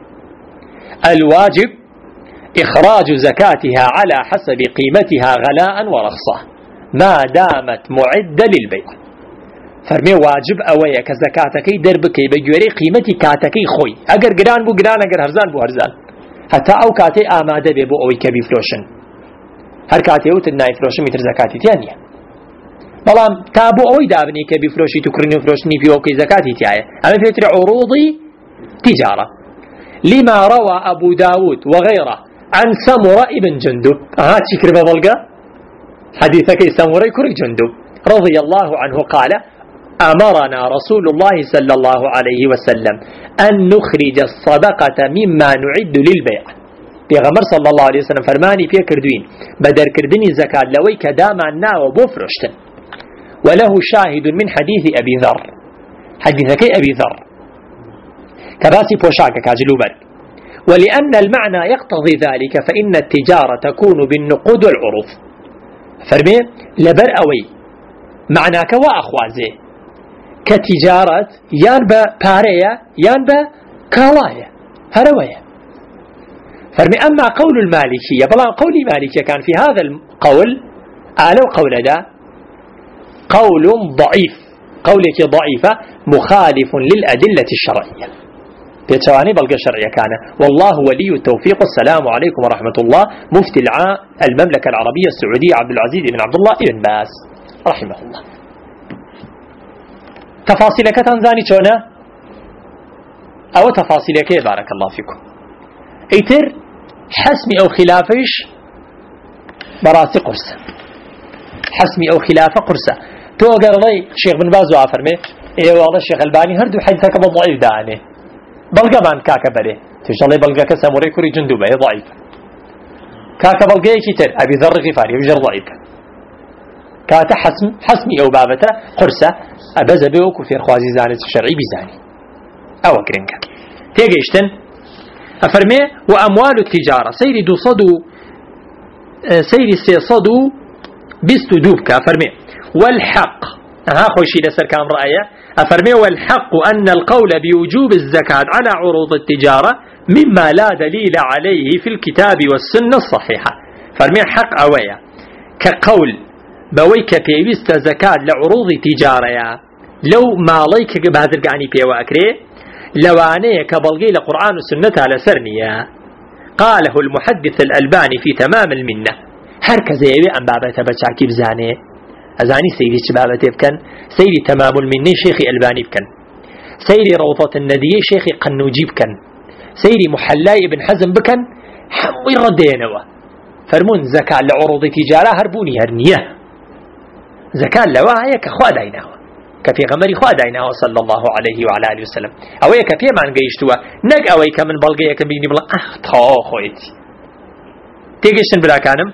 الواجب إخراج زكاتها على حسب قيمتها غلاء ورخصة ما دامت معدة للبيع فرمي واجب أويا كزكاتكي دربكي بجوري قيمتي كاتكي خوي أجر جران بو جران أجر هرزان بو هرزان حتى أو كاتي آمادة ببو أوي كبي فلوشن هر كاتي أوت الناي فلوشن متر زكاتي تانية بلام تابو أوي دابني كبي فلوشي تكرني فلوشني في أوكي زكاتي تاعي أما في عروضي تجارة لما روى أبو داود وغيره عن سمرة ابن جندب هاتي كربة بلقى حديثك سمرة كرب جندب رضي الله عنه قال أمرنا رسول الله صلى الله عليه وسلم أن نخرج الصدقة مما نعد للبيع بيغمر صلى الله عليه وسلم فرماني في كردوين بدر كردني زكاة لوي كداما ناو بوفرشتن وله شاهد من حديث أبي ذر حديثك أبي ذر كباسي بوشاك كاجلوبر ولأن المعنى يقتضي ذلك فإن التجارة تكون بالنقود والعروض فرمي لبر أوي معناك وأخوازي كتجارة يانبا باريا يانبا كالايا هرويا فرمي أما قول المالكية بلا قول المالكية كان في هذا القول آلو قول دا قول ضعيف قولك ضعيفة مخالف للأدلة الشرعية بيتشواني بلغ شرعية كان والله ولي التوفيق. السلام عليكم ورحمة الله. مفتي المملكة العربية السعودية عبد العزيز بن عبد الله بن باز رحمه الله. تفاصيل كتنزاني شونا أو تفاصيل كي بارك الله فيكم. ايتر حسمي أو خلافش براسي قرصة، حسمي أو خلافة قرصة. تو قال لي شيخ بن باز وعفرمي ايه والله الشيخ الباني هردو حديثك ضعيف داني بلغة بان كاكا بلي تشالي بلغة كساموري كوري جندوبة ضعيف كاكا بلغة كتير أبي ذر غفاري وجر ضعيف كاتا حسمي أو بابتا قرصة أبزا بيوكو في خوازي زانة الشرعي بزاني أو كرنكا تيجيشتن أفرمي وأموال التجارة سيري دو صدو سيري سيصدو بستو دوبكا أفرمي والحق ها خوشي لسر كام رأيه أفرمي والحق أن القول بوجوب الزكاة على عروض التجارة مما لا دليل عليه في الكتاب والسنة الصحيحة. فرمي حق أويا كقول بويك بيوست زكاة لعروض تجارة لو ماليك بهذا القعني بيوا أكري لواني كبلغي لقرآن والسنة على سرنيا. قاله المحدث الألباني في تمام المنة هركز يبي أن بابته بشاكي بزاني أزاني سيدي شبابته بكن سيدي تمام المنة شيخي ألباني بكن سيدي روضة الندية شيخي قنوجي بكن سيدي محلاي ابن حزم بكن حمي ردينوا فرمون زكاة لعروض تجارة هربوني هرنية زكاة لواهي كخوا دايناها كفي غمري خوا دايناها صلى الله عليه وعلى آله وسلم أوي كفي ما نقيشتوا نق أوي كمن بلغي كبيني بلا تاو خويتي تيجيشن بلا كانم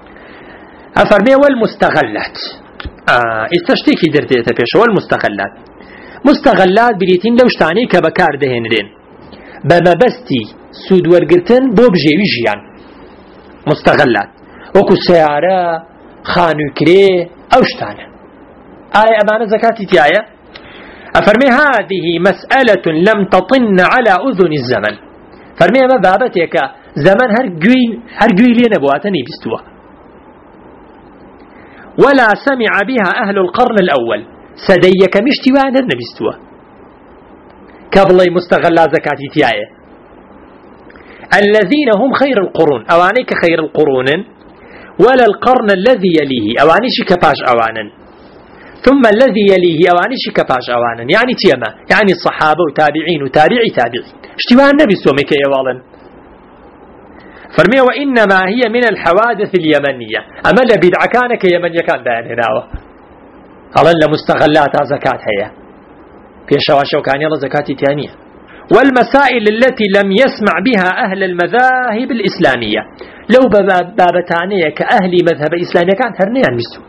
أفرمي والمستغلات استشتيكي درتي بيش والمستغلات مستغلات بريتين لو شتاني كبكار دهنرين بما بستي سود ورقرتن بوبجي ويجيان مستغلات وكو سيارة خانو كري أو شتانه آية أمانة زكاتي تيايا أفرمي هذه مسألة لم تطن على أذن الزمن فرمي ما بابتك زمن هرقوي لين بواتني بستوى ولا سمع بها أهل القرن الأول سديك مشتوانا نبستوى كابلي مستغلا زكاتي تيايا الذين هم خير القرون أوانيك خير القرون ولا القرن الذي يليه أوانيش كباش أوانا ثم الذي يليه أوانيش كباش أوانا يعني تيما يعني الصحابة وتابعين وتابعي تابعين اشتوى النبي سومك يا والن فرمي وإنما هي من الحوادث اليمنية أما لبدع كان كيمن يكان بيان هنا قال مستغلات زكاة هي في شواشو كان يلا زكاة تانية والمسائل التي لم يسمع بها أهل المذاهب الإسلامية لو بابتانية كأهل مذهب إسلامي كان هرنيان مستو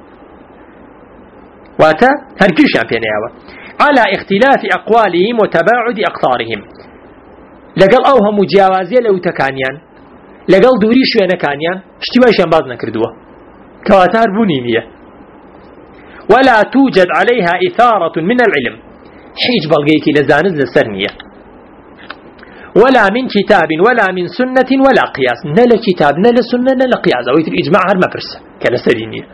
واتا هركيش أبينياوا على اختلاف أقوالهم وتباعد أقطارهم لقال أوهم مجاوزية لو تكانيان لقال دوري شوية نكانيان اشتوايشان باز نكردوه كواتار بنينية ولا توجد عليها إثارة من العلم حيج بلغيكي لزانز لسرنية ولا من كتاب ولا من سنة ولا قياس نلا كتاب نلا سنة نلا قياس أو الإجماع هر مفرسة كالسرينية.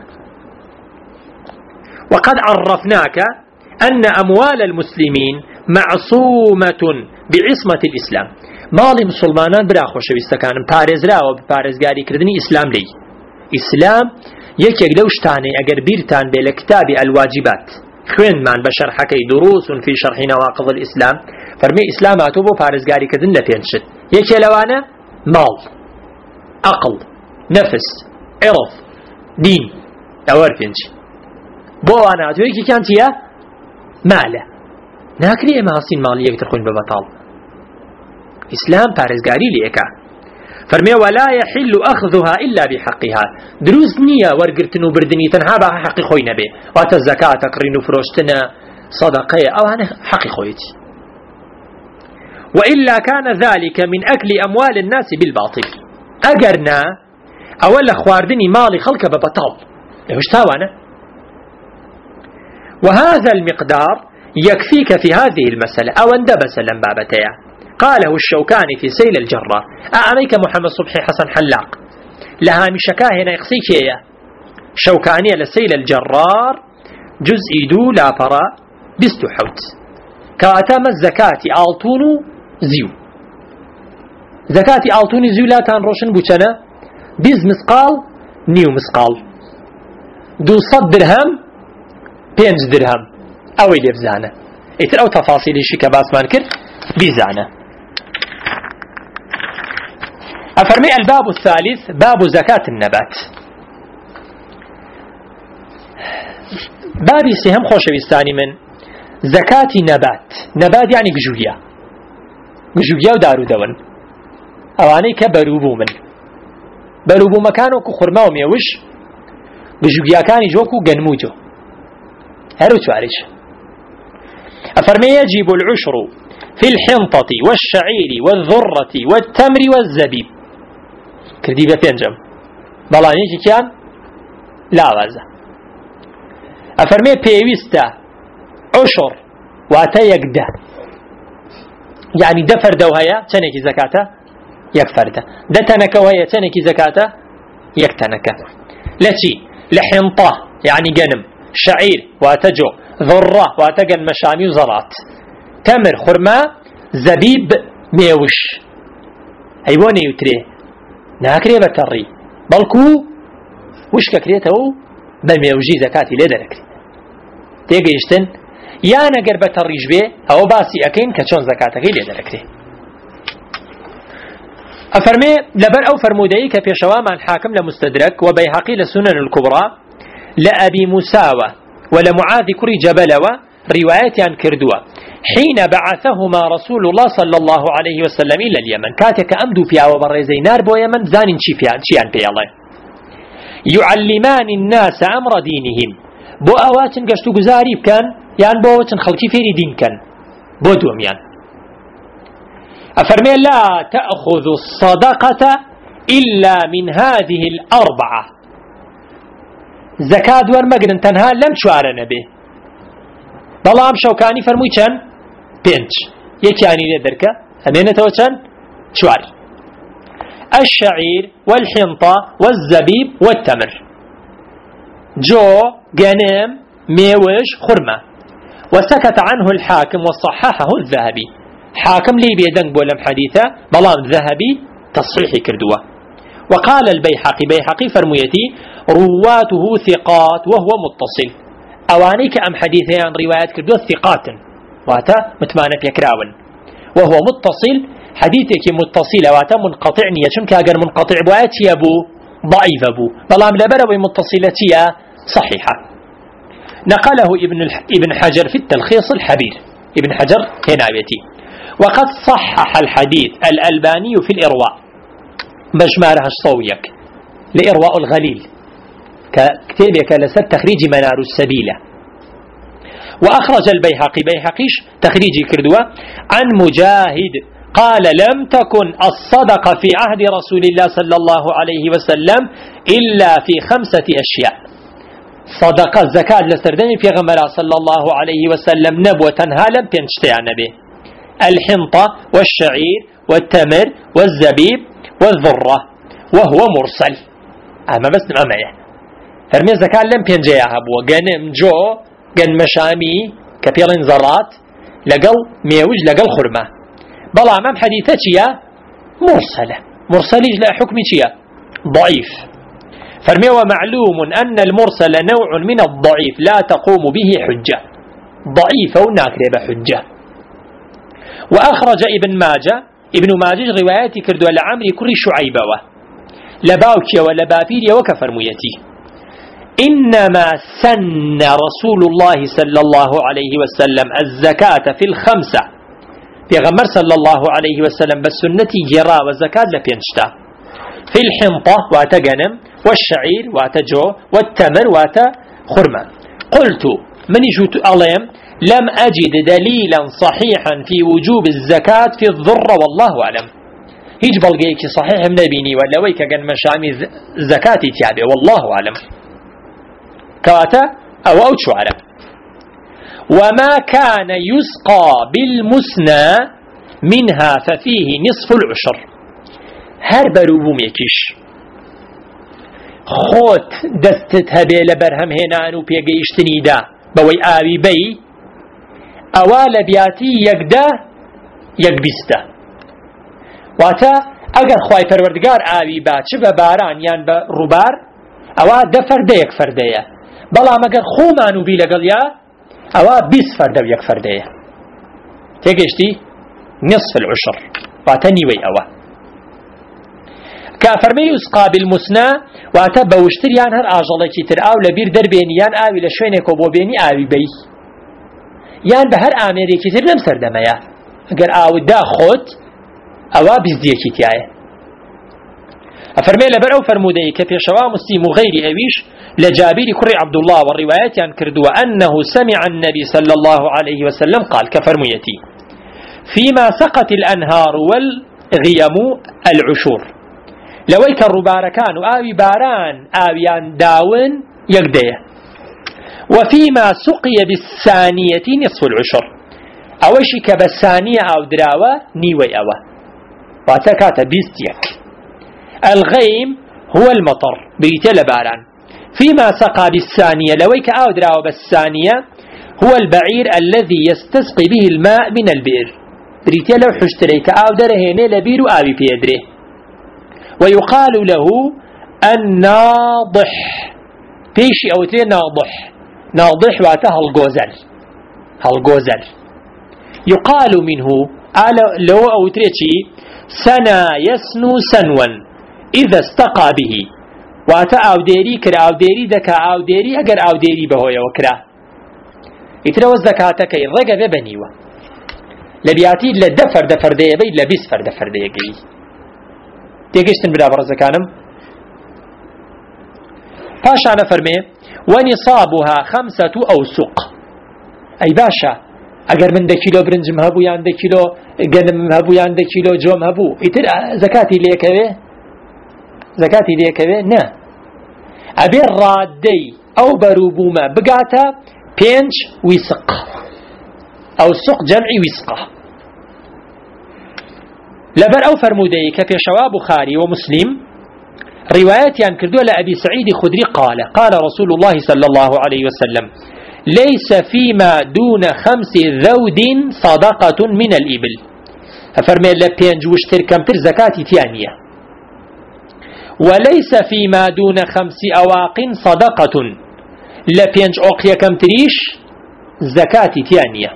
وقد عرفناك أن أموال المسلمين معصومة بعصمة الإسلام مالي مسلمانان برا خوشويستەکانم پارێزراوە بپارێزگاری کردنی ئیسلام لێی ئیسلام یەکێک لەو شتانەی ئەگەر بیرتان بێ لە کتابی الواجبات خوێنمان بە شەرحەکەی دروس في شرح نواقض الإسلام فەرمی ئیسلام هاتوو بۆ پارێزگاریکردن لە پێنج شت یەکێ لەوانە ماڵ عەقڵ نەفس عێرض دین ئەوە پێنج بۆ ئەوانە هاتووە یەکێکیان چییە مالە ناکرێ ئێمە هەڵسین ماڵی یەکتر خۆین بە بەتاڵ إسلام پارێزگاری لێکە فەرمێ ولا يحل أخذها إلا بحقها دروست نییە وەرگرتن و بردنی تەنها بە حەقی خۆی نەبێ واتە زەکاتە کڕین و فرۆشتنە صدقەیە ئەوانە حەقی خۆیەتی وإلا كان ذلك من أكل أموال الناس بالباطل أجرنا أولا خواردني مالي خلق ببطال هشتاوانا وهذا المقدار يكفيك في هذه المسألة أو أندى مثلا بابتيا قاله الشوكاني في سيل الجرار أعميك محمد صبحي حسن حلاق لها مشكاه هنا يقصيك يا شوكاني لسيل الجرار جزء دو لا برا بستحوت كاتام الزكاة آلتون زيو زكاتي ألتوني زيو لا تنروشن بوچنا 20 مسقال نيو مسقال 200 درهم 5 درهم أو اللي بزانه إتر أو تفاصيل شيء كباس ما نكر بزانه. أفرمي الباب الثالث باب زكاة النبات. بابي سهم خوشويستاني من زكاة نبات يعني قجوية ودارو دون أواني كبروبو من بروبو مكانو كو خرما وميوش قجوية كان جوكو قنموجو هرو تواريش. أفرمي يجب العشر في الحنطة والشعير والذرة والتمر والزبيب كردي بفنجم بلانيكي كان لا وازا. أفرمي بيويستا عشر واتا يقدا يعني دفر دوهايا تنكي زكاته يكفرته دتنك وهي تنكي زكاته يكتنك لتي لحنطة يعني قنم شعير واتجو ذرة واتقن مشامي وزرات تمر خرما زبيب ميوش هيواني يتري ناكري بتري بلكو وش كريته بميوجي زكاتي لدرك تيجيشتن يا نجر بتريج به أو باسي أكين كشون زكاتك لدرك أفرمي لبر أو فرمودي كبيشوا مع الحاكم لمستدرك وبيهقي للسنن الكبرى لأبي مساوى ولمعاذ كري جبلوى روايات عن كردوى حين بعثهما رسول الله صلى الله عليه وسلم إلى اليمن كاتك أمدو فيها وبرزي نار بو يمن زان شيان في الله يعلمان الناس أمر دينهم بو أواتن قشتو قزاري بكان يعني بو أواتن خلقي فيري دين كان بو دوم يعني أفرمي لا تأخذ الصدقة إلا من هذه الأربعة زكاة ورمقن تنها لم شوارنا به بلام شوكاني فرموي چن بينج يكياني لدركة همينة توچن شوار الشعير والحنطة والزبيب والتمر جو غنم ميوش خرمة. وسكت عنه الحاكم وصححه الذهبي حاكم لي بيدنك بولم حديثة بلام ذهبي تصحيح كردوة. وقال البيحقي فرميتي رواته ثقات وهو متصل أوانيك أم حديثي عن روايات كردوة ثقات واتا متمانة بيكراون وهو متصل حديثك متصل واتا منقطعني يشنك أجر منقطع بواتي أبو ضعيف أبو بلام لبروي متصلتي صحيحة. نقله ابن حجر في التلخيص الحبير ابن حجر هنا بيتي. وقد صحح الحديث الألباني في الإرواء بجمارها الصويك لإرواء الغليل كتابك لسد تخريج منار السبيلة. وأخرج بيهقيش تخريج كردوة عن مجاهد قال لم تكن الصدقة في عهد رسول الله صلى الله عليه وسلم إلا في 5 أشياء. صدقة زكاة لسردمي في غمرة صلى الله عليه وسلم نبوة تنهالا بينشتيان به الحنطة والشعير والتمر والزبيب والذرة وهو مرسل أما بس نمامية فرمي زكاة لم بينجيها بوا قنم جو قن مشامي كبيرين زرات لقل ميوج لقل خرمة بلا أمام حديثة مرسلة لا حكم ضعيف. فرمي ومعلوم أن المرسل نوع من الضعيف لا تقوم به حجة ضعيفة وناكرة بحجة. وأخرج ابن ماجه روايات كردو لعمري كل شعيبة لباوكي ولبابيري وكفرميتي إنما سن رسول الله صلى الله عليه وسلم الزكاة في 5 في غمر صلى الله عليه وسلم بالسنة جرا وزكاة لبينشتا في الحنطة واتقنم والشعير واتجو والتمر واتخرمة. قلت من جوت أليم لم أجد دليلا صحيحا في وجوب الزكاة في الذرة والله أعلم. هيج بلغيك صحيح من نبيني ولا ويك قن مشامي زكاة تيابي والله أعلم كواتا أو شعر. وما كان يسقى بالمسنى منها ففيه نصف العشر. هر بروبوم يكيش خوت دستتها بي لبرهم هنانو بيقيشتني دا بوي آوي بي أوال بياتي يقدا 120 واتە ئەگەر خوای پەروەردگار ئاوی با چ بە باران یان بە ڕووبار ئەوە 10 فەردە 1 فەردەیە بەڵام ئەگەر خۆمان و بی لەگەڵیا ئەوە 20 فەردە و 1 فەردەیە تێگەشتی نصف العشر واتە نیوەی ئەوە کە فەرمی یوسقا بالمسنا واتە بەوشتریان هەر ئاژەڵێکی تر ئاو لەبیر دەربێنی یان ئاوی لە شوێنێکەوە بۆ بێنی ئاوی بەی یان بە هەر ئامێرێکی تر لەم سەردەمەیە ئەگەر ئاوت داخۆت ئەوە بیزدیەکی تایە ئەفەرمێ لەبەر ئەو فەرمودەی کە پێشەوا مسلم و غەیری ئەویش لە جابیری کوڕی عەبدوڵڵاه و ڕیوایەتیان کردووە أنه سمع النبي صلى الله عليه وسلم قال كفرميتي فيما سقت الأنهار والغيم العشور لويك الرباركان وآوي باران آويان داون يقديه وفيما سقي بالثانية نصف العشر أوشي كبالثانية أو دراوة نيوي أوه واتكات بيستيك الغيم هو المطر بريتل باران فيما سقى بالثانية لويك أو دراوة بالثانية هو البعير الذي يستسقي به الماء من البئر بريتل وحشتريك أو درهيني لبير وآوي بيدره ويقال له الناضح بيشي أو تري ناضح واتها الغوزل يقال منه لو أو تريتي سنا يسنو سنوا إذا استقى به واتا أوديري كرا أوديري دكا أوديري أجر أوديري بهويا وكرا يترى الزكاتك الرجع ببنيوه لبياتي لدفر دفر دي بي لبيس فر دفر دي جي تيجيشتن بلا برزكانم باش أنا فرمي ونصابها 5 أوسق أي باشا أجر من 10 كيلو برنج مهبو يان 10 كيلو قلم مهبو يان 10 كيلو جو مهبو يتر زكاتي ليكوي زكاتي ليكوي نا أبي الرادي أو بروبوما بقاتا 5 وسق أو سق جمع وسقة لبر أو فرمودي كفي شواب بخاري ومسلم روايات ينكردوا لأبي سعيد خدري قال رسول الله صلى الله عليه وسلم ليس فيما دون 5 ذود صدقة من الإبل فرمي لبينج وشتر كمتر زكاة تيانية وليس فيما دون 5 أواق صدقة لبينج أوقيا كمتريش زكاة تيانية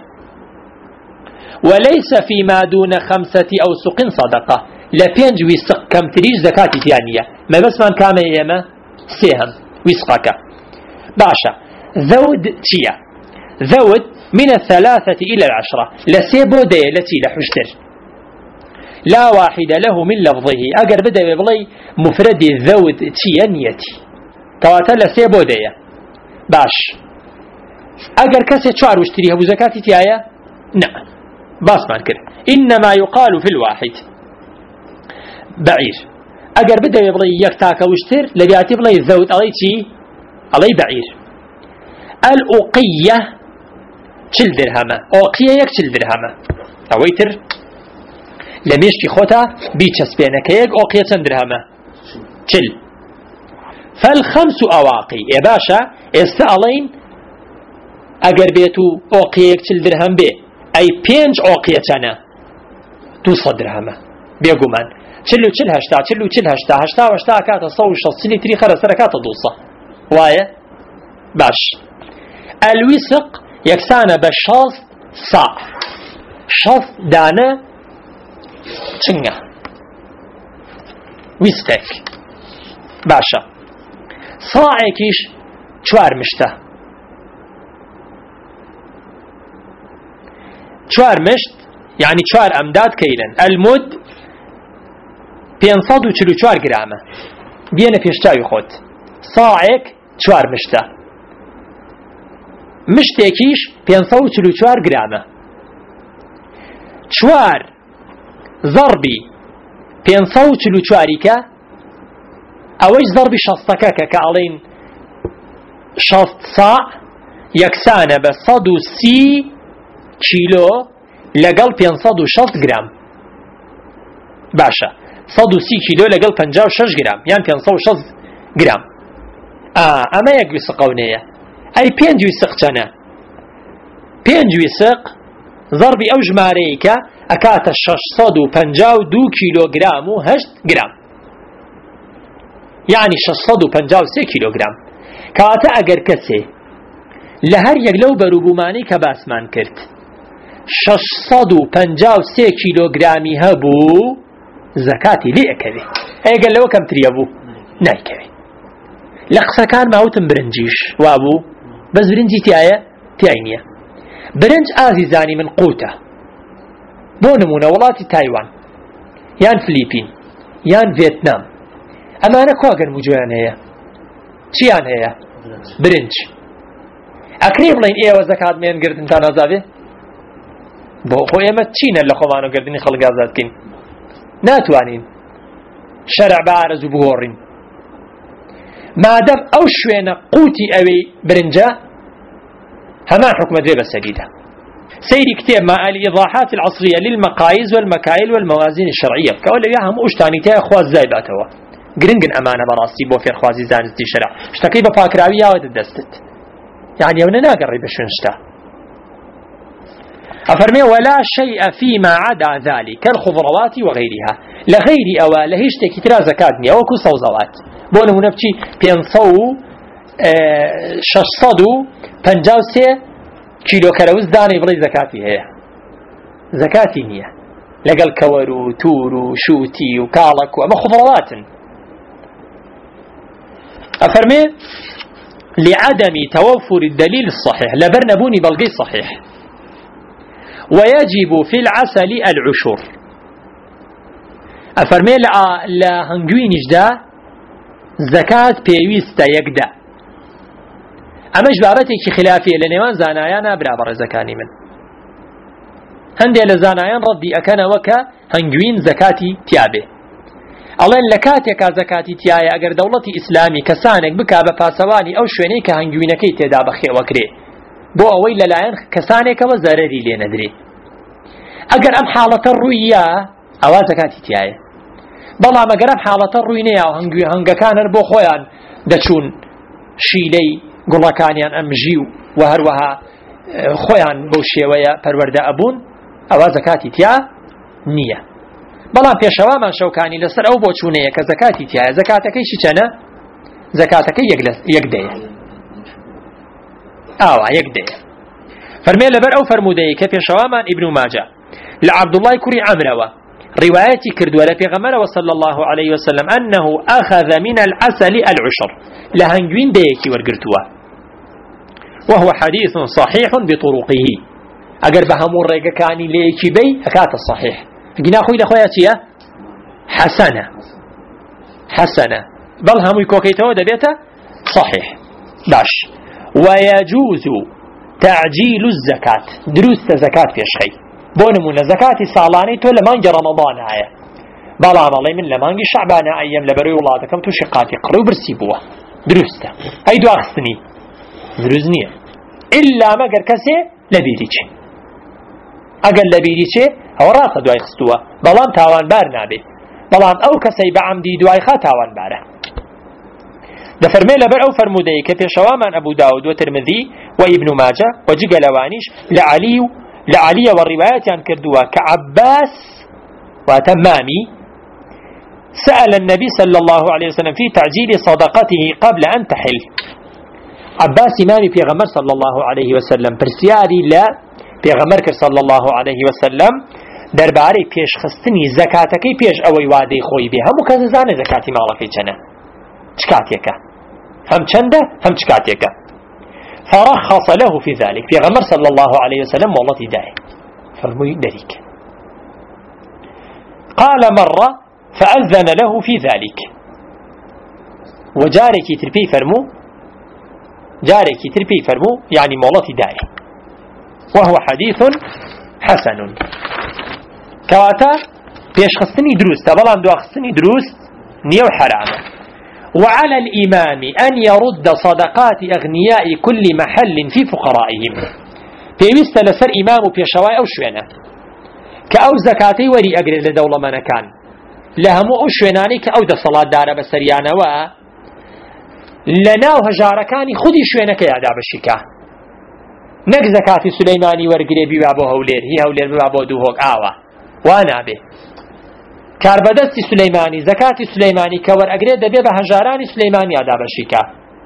وليس فيما دون 5 أوسق صدقة لبينج وسق كمتريش زكاة تيانية ما بس من كام يما سهم وسقك باشا ذود تيا ذود من 3 إلى 10 لسيبو دي التي لحجتر لا واحد له من لفظه أقر بدأ بلي مفرد ذود تيا نيتي كواتا لسيبو دي باش أقر كسي شعر واشتريها بزكاة تيايا نعم باس ما نكر إنما يقال في الواحد بعير أجر بدأ يبغي يكتاك وشتر لبياتي بلي الذود علي شي علي بعير الأوقية شل درهمة أوقية يكشل درهمة أويتر لميش في خوتا بيتشس بينك يك أوقية درهمة شل فال5 أواقي يا باشا استعلين أجر بيتو أوقية يكشل درهم بي أي 5 أوقيتنا 200 درهمة بيقومان چلو چل هشتا كاتا صوش الصيني تري خرس ركاتا دوصة وايا باش الوسق يكسانا بالشاص صاع شاص دانا چنگا وسقك باشا صاعكيش 4 مشتا 4 مشت يعني 4 أمداد كيلن المد 544 جرامة بينا بيشتاوي خود صاعك 4 مشتا مشتێکیش 544 گرامە 4 ضربی 544 کە ئەوەی ضربی 60 کە ئەڵێن 60 ساع یەکسانە بە 130 کیلۆ لەگەڵ 560 گرام باشە 130 کیلۆ لەگەڵ 56 گرام یان 560 گرام ئەمە یەک وسقەونەیە ئەی 5 وسق چەنە 5 وسق ضربی ئەو ژمارەیە کە ئەکاتە 652 کیلۆگرام و 8 گرام، یعنی 653 کیلۆگرام. کەواتە ئەگەر کەسێ لە هەر یەک لەو بەرووبوومانەی کە باسمان کرد 653 کیلۆگرامی هەبوو، زەکاتی لێ ئەکەوێ. ئەگەر لەوە کەمتریە بوو نایکەوێ. لە قسەکان ماوتم برنجیش وابوو، بەس برنجی تایە تیای نییە. برنج ئازیزانی من قوتە. بۆ نمونە وڵاتی تایوان یان فلیپین یان ڤێتنام، ئەمانە کواگەن وجویان هەیە، چیان هەیە؟ برنج. ئەکرێ بڵین ئێوە زەکات مێنگردن تا نازاوێ؟ بۆ خۆ ئێمە چینە لە خۆمانەگردنی خەڵک ئازادکەین؟ ناتوانین شەرع بە ئارەزوو بگۆڕین. مادەم ئەو شوێنە قوتی ئەوەی برنجە، هەمان حکمە درێ بەسەریدا. سيري كتاب مع الإيضاحات العصرية للمقاييس والمكاييل والموازين الشرعية كأولا ياها مؤشتاني تايا خواز زايباتوا قرنقن أمانة براسي بو فير خوازي زانستي شرع اشتاكي بفاكراوية وددستت يعني يونا ناقري بشنشتا أفرمي ولا شيء فيما عدا ذلك كالخضروات وغيرها لغير أوا لهيشتي كترا زكاتني أو كو صوزوات بونا منفتشي بينصو شصدو پنجاوسي كيلو كروز داني بلي زكاتي هي زكاتي نية لقل كورو تورو شوتي وكالك وما خضروات أفرمي لعدم توفر الدليل الصحيح لبرنبوني بلقي صحيح ويجب في العسل العشور أفرمي لا هنجوينش دا زكاة بيويستا يقدا ئەمەش بابەتێکی خلافیە لە نێوان زانایانە برابەڕ زەکانی من. هەندێک لە زانایان ڕەدی ئەکەنەوە کە هەنگوین زەکاتی تیابێ. ئەڵێن لە کاتێکا زەکاتی تیایە ئەگەر دەوڵەتی ئیسلامی کەسانێک بکا بە پاسەوانی ئەو شوێنەی کە هەنگوینەکەی تێدا بەخێوەکرێ بۆ ئەوەی لەلایەن کەسانێکەوە زەرەری لێ نەدرێ. ئەگەر ئەم حاڵەتە ڕوویە ئەوا زەکاتی تیایە. بەڵام ئەگەر ئەم حاڵەتە ڕووی نەیە و هەنگەکانن بۆ خۆیان دەچوون شیلەی گوڵەکانیان ئەمژی و هەروەها خۆیان بەو شێوەیە پەروەردە ئەبوون ئەوە زەکاتی تیا نییە. بەڵام پێشەوامان شەوکانی لەسەر ئەو بۆچوونەیە کە زەکاتی تایە زەکاتەکەیشی چەنە؟ زەکاتەکەی یەک دەیە. ئاوا یەک دەیە. فەرمێ لەبەر ئەو فەرموودەیە کە پێشەوامان ئیبن ماجە لە عەبدوڵڵای کوڕی عەمرەوە روايتي كردوا لفي غمرة وصلى الله عليه وسلم أنه أخذ من العسل العشر لهنجوين ديكي ورقرتوا وهو حديث صحيح بطرقه أقر بهمون ريقا كاني ليكي بي أكات الصحيح قلنا أخوي لأخوياتي حسنة بل همو يكوكيتوا دبيتا صحيح باش ويجوز تعجيل الزكاة دروس زكاة في الشيء بونمون زكاتي سالاني تو لمانجي رمضان هاي بلا مالي من لمانجي شعبان ايام لبروي ولادكم تو شقاتي قرو برسي بوا دروسته اي دو اخستني دروزنيه الا ما قر كسي لبيديچه اقل لبيديچه او راسه دو اخستوا بلام تاوان بار نابي بلام او كسي بعمدي دو اخا تاوان باره ده فرمي لبر او فرمودي كبيشوامان ابو داود وترمذي وابن ماجه وجيغلوانيش لعلي والروايات عن كردوا كعباس وتمامي سأل النبي صلى الله عليه وسلم في تعجيل صدقته قبل أن تحل. عباس إمامي في غمر صلى الله عليه وسلم برسياري لا في غمر صلى الله عليه وسلم درباري بيش خستني زكاتك بيش أوي وادي خوي بها مكززان زكاتي مالكي جنة شكاتيك هم چنده هم شكاتيك فرخص له في ذلك في غمر صلى الله عليه وسلم والله داعي فرمي دريك قال مرة فأذن له في ذلك وجارك تربي فرمو يعني والله داعي وهو حديث حسن كواتا بيشخصني دروس تبالان دو أخصني دروس نيو حرامة وعلى الإمام أن يرد صدقات أغنياء كل محل في فقرائهم بيوست لسر إمام بيشواي أو شوينة كأو زكاتي وري أقرر لدولة منكان لهمو أو شويناني كأو دا صلاة دار بسريانا و لناو هجاركاني خودي شوينة كيادا بشكا نك زكاتي سليماني ورقري ببابو هولير هي هولير ببابو دوهوك آوا وانا به كاربدستی سليماني زكاة سليماني كور أجري دبي بهجاران سليماني أدا بشيكا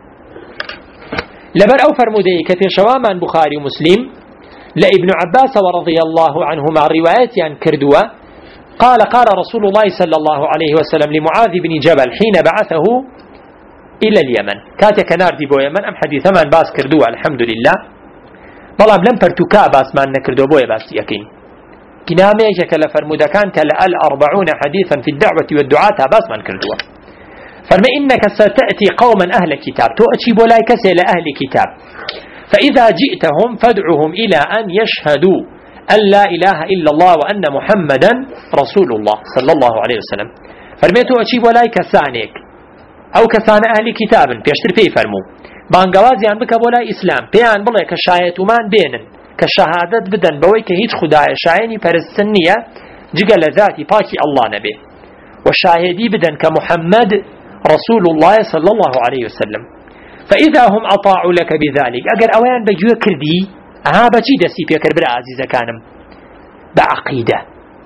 لبر أو فرمودي كثير شوامان بخاري ومسلم لابن عباس ورضي الله عنهما رواية عن كردوة قال رسول الله صلى الله عليه وسلم لمعاذ بن جبل حين بعثه إلى اليمن كاتي كنار دي بو يمن أم حديث من باس كردوة الحمد لله بلام لم برتكا باس ما نكردو بو باس يكين كناميك كلا فرمودا كان كلا 40 حديثا في الدعوة والدعاة باس من كردوة فرما إنك ستأتي قوما أهل كتاب تؤتي بولاي كسي لأهل كتاب فإذا جئتهم فادعهم إلى أن يشهدوا أن لا إله إلا الله وأن محمدا رسول الله صلى الله عليه وسلم فرما تؤتي بولاي كسانيك أو كسان أهل كتاب بيشتر فيه فرمو بانقوازي عن بك بولاي إسلام بيان بلاي كشاية مان بينن كشهادت بدن بوي كهيج خدايا شايني فرستنية جقل ذاتي باكي الله نبي والشاهدي بدن كمحمد رسول الله صلى الله عليه وسلم فإذا هم أطاعوا لك بذلك أجر أوان بجوا كردي بچی دەستی پێکرد برا عزیزەکانم بە عەقیدە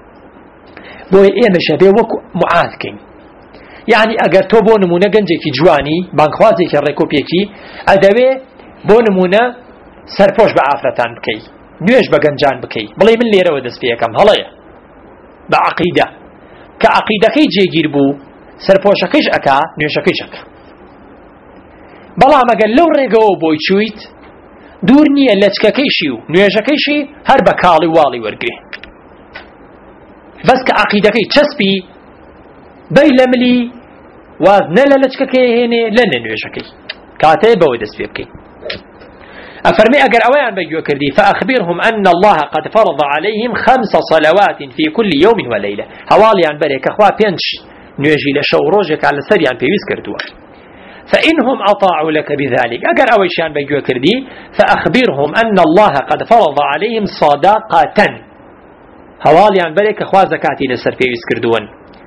بۆیە ئێمەشە بێ وەکو معاذکەین یعنی ئەگەر تۆ بۆ نمونە گەنجێکی جوانی بانخوازێکی ڕێکۆپێکی ئەدەوێ بۆ نمونە سەرپۆش بە ئافرەتان بکەی نوێژ بە گەنجان بکەی بڵێ من لێرەوە دەست پێەکەم هەڵەیە بە عەقیدە کە عەقیدەکەی جێگیر بوو سەرپۆشەکەیش ئەکا نوێژەکەیش ئەکا بەڵام ئەگەر لەو ڕێگەوە بۆی چوویت دوور نییە لەچکەکەیشی و نوێژەکەیشی هەر بە کاڵی واڵی وەرگێ بەس کە عەقیدەکەی چەسپی بەی لە ملی واز نە لە لەچکەکەی هێنێ لە نوێژەکەی کاتەیە بەوەی دەست پێ بکەی أفرمي أجر أوان بيجوا كردي فأخبرهم أن الله قد فرض عليهم 5 صلوات في كل يوم وليلة هوالي عن بريك أخوة بينش نيجي لشو روجك على سري عن بيوز كردوا فإنهم أطاعوا لك بذلك أجر أويشان بيجوا كردي فأخبرهم أن الله قد فرض عليهم صداقة هوالي عن بريك أخوة زكاتي لسر بيوز كردوان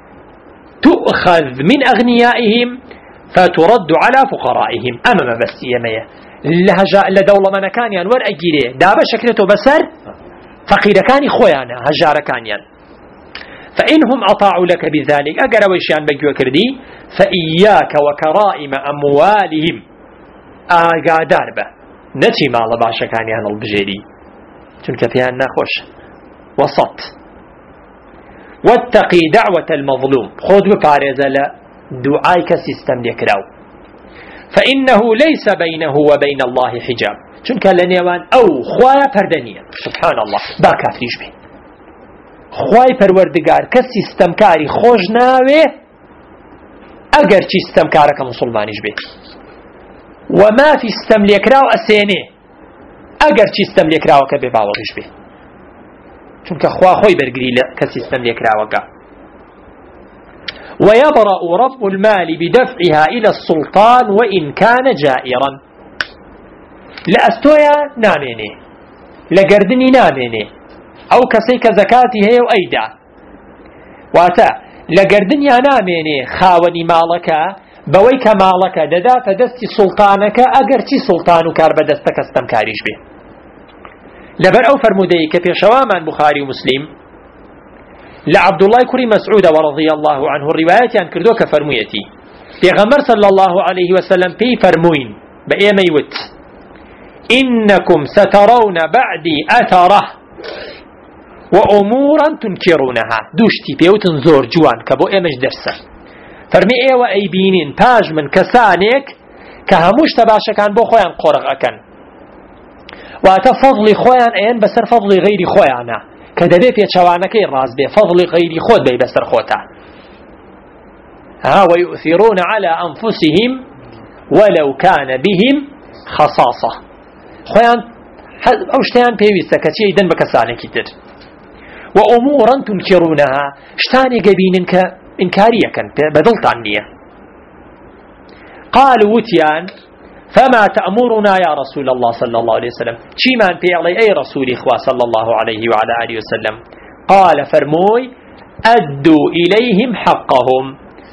تؤخذ من أغنيائهم فترد على فقرائهم أمام بس يمية لدولة من كان ينور أجيره دابا شكلته بسر فقير كان خويانا هجار كان ين فإنهم أطاعوا لك بذلك أجر ويشان بجوا كردي فإياك وكرائم أموالهم آقادار به نتي مال باشا كان ين البجيري تلك فيها النخوش وسط واتقي دعوة المظلوم خذ بباريزة دعايك سيستم يكراو فإنه ليس بينه وبين الله حجاب چونك لنيوان أو خوايا پردنيا سبحان الله با كافريش بي خواي پروردگار كسي استمكاري خوش ناوي اگر چي استمكارك مسلمانيش بي وما في استمليكراو أسيني اگر چي استمليكراو كبي باوغيش بي چونك خوا خوي برگري كسي استمليكراو كا ويبرأ رب المال بدفعها إلى السلطان وإن كان جائرا لأستويا ناميني لقردني ناميني أو كسيك زكاتي هي وأيدا واتا لقردني ناميني خاوني مالك بويك مالك ددا فدستي سلطانك أقرتي سلطانك أربدستك استمكاريش به لبر أو فرموديك في شوامان بخاري ومسلم لعبد الله كريم مسعود ورضي الله عنه الروايات عن كردوك فرميتي پیغمبر صلى الله عليه وسلم بي فرموين بأي يوت إنكم سترون بعدي أثره وأمورا تنكرونها دوشتي بيوتن زور جوان كبو إيمش درسه فرمي إيوة أي بينين باج من كسانيك كهموش تباشا كان بو خويان قرغ أكن واتفضلي خويان أين بسر فضلي غيري خويانا كدبي في شوانك الراس بفضل غير خود بي بسر خوتا ويؤثرون على أنفسهم ولو كان بهم خصاصة خوان أوشتان بيويستا كتشي دن بكسانك تر وأمورا تنكرونها شتاني قبينك إنكارية كانت بدلت عنية قالوا وتيان فما تأمرنا يا رسول الله صلى الله عليه وسلم شيمان بيعلي أي رسول إخوة صلى الله عليه وعلى آله وسلم قال فرموي أدوا إليهم حقهم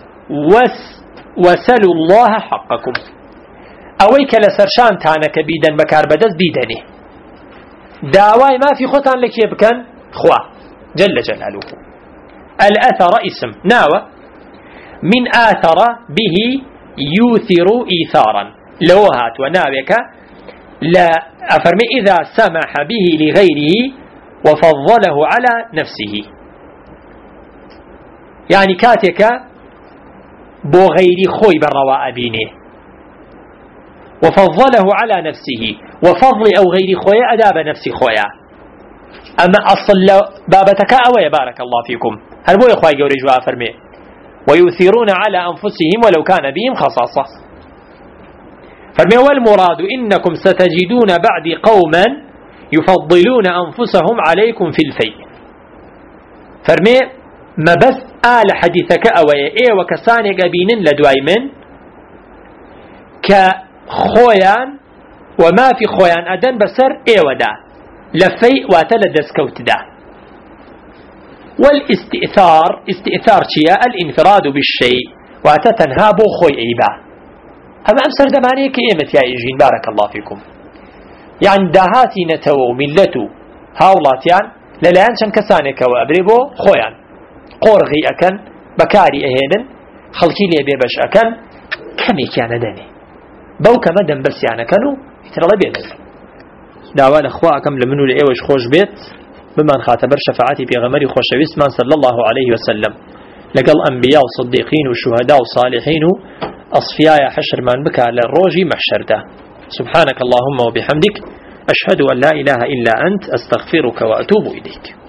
وسلوا الله حقكم أويك لسرشان تانك بيدا مكار بدز بيدني داواي ما في خطان لك يبكن خوا جل جلاله. الأثر اسم ناوى من آثر به يوثر إيثارا لوهات وناوك لا أفرمي إذا سمح به لغيره وفضله على نفسه، يعني كاتك بو غير خوي بالرواء بينه وفضله على نفسه، وفضل أو غير خويا أداب نفس خويا. أما أصل بابتك أوي بارك الله فيكم هل بو يخوي قولي جوا أفرمي ويؤثرون على أنفسهم ولو كان بهم خصاصة. فرمي والمراد إنكم ستجدون بعد قوما يفضلون أنفسهم عليكم في الفيء. فرمي ما بس آل حديثك أوي إيه وكساني قبين لدواي من كخويان وما في خويان أدن بسر إيه ودا لفيء واتلدس كوت دا. والاستئثار استئثار شيء الانفراد بالشيء واتتنهابو خوي إيبا. أما أمسر دماني كإيمة يا إيجين بارك الله فيكم، يعني داهاتي نتو ملتو هاولاتيان لليان شن كسانك وأبريبو خويان قورغي أكن بكاري أهينن خلقي لي بيبش أكن كمي كان داني بوك مدن بس يعني كانوا يترى لبيبش داوان أخواكم لمنو لإيوش خوش بيت بمن خاتبر شفاعتي بغمري خوشويسمان صلى الله عليه وسلم لقل أنبياء وصديقين وشهداء وصالحين أصفياء حشر من بكى للروجي محشرته. سبحانك اللهم وبحمدك أشهد أن لا إله إلا أنت أستغفرك وأتوب إليك.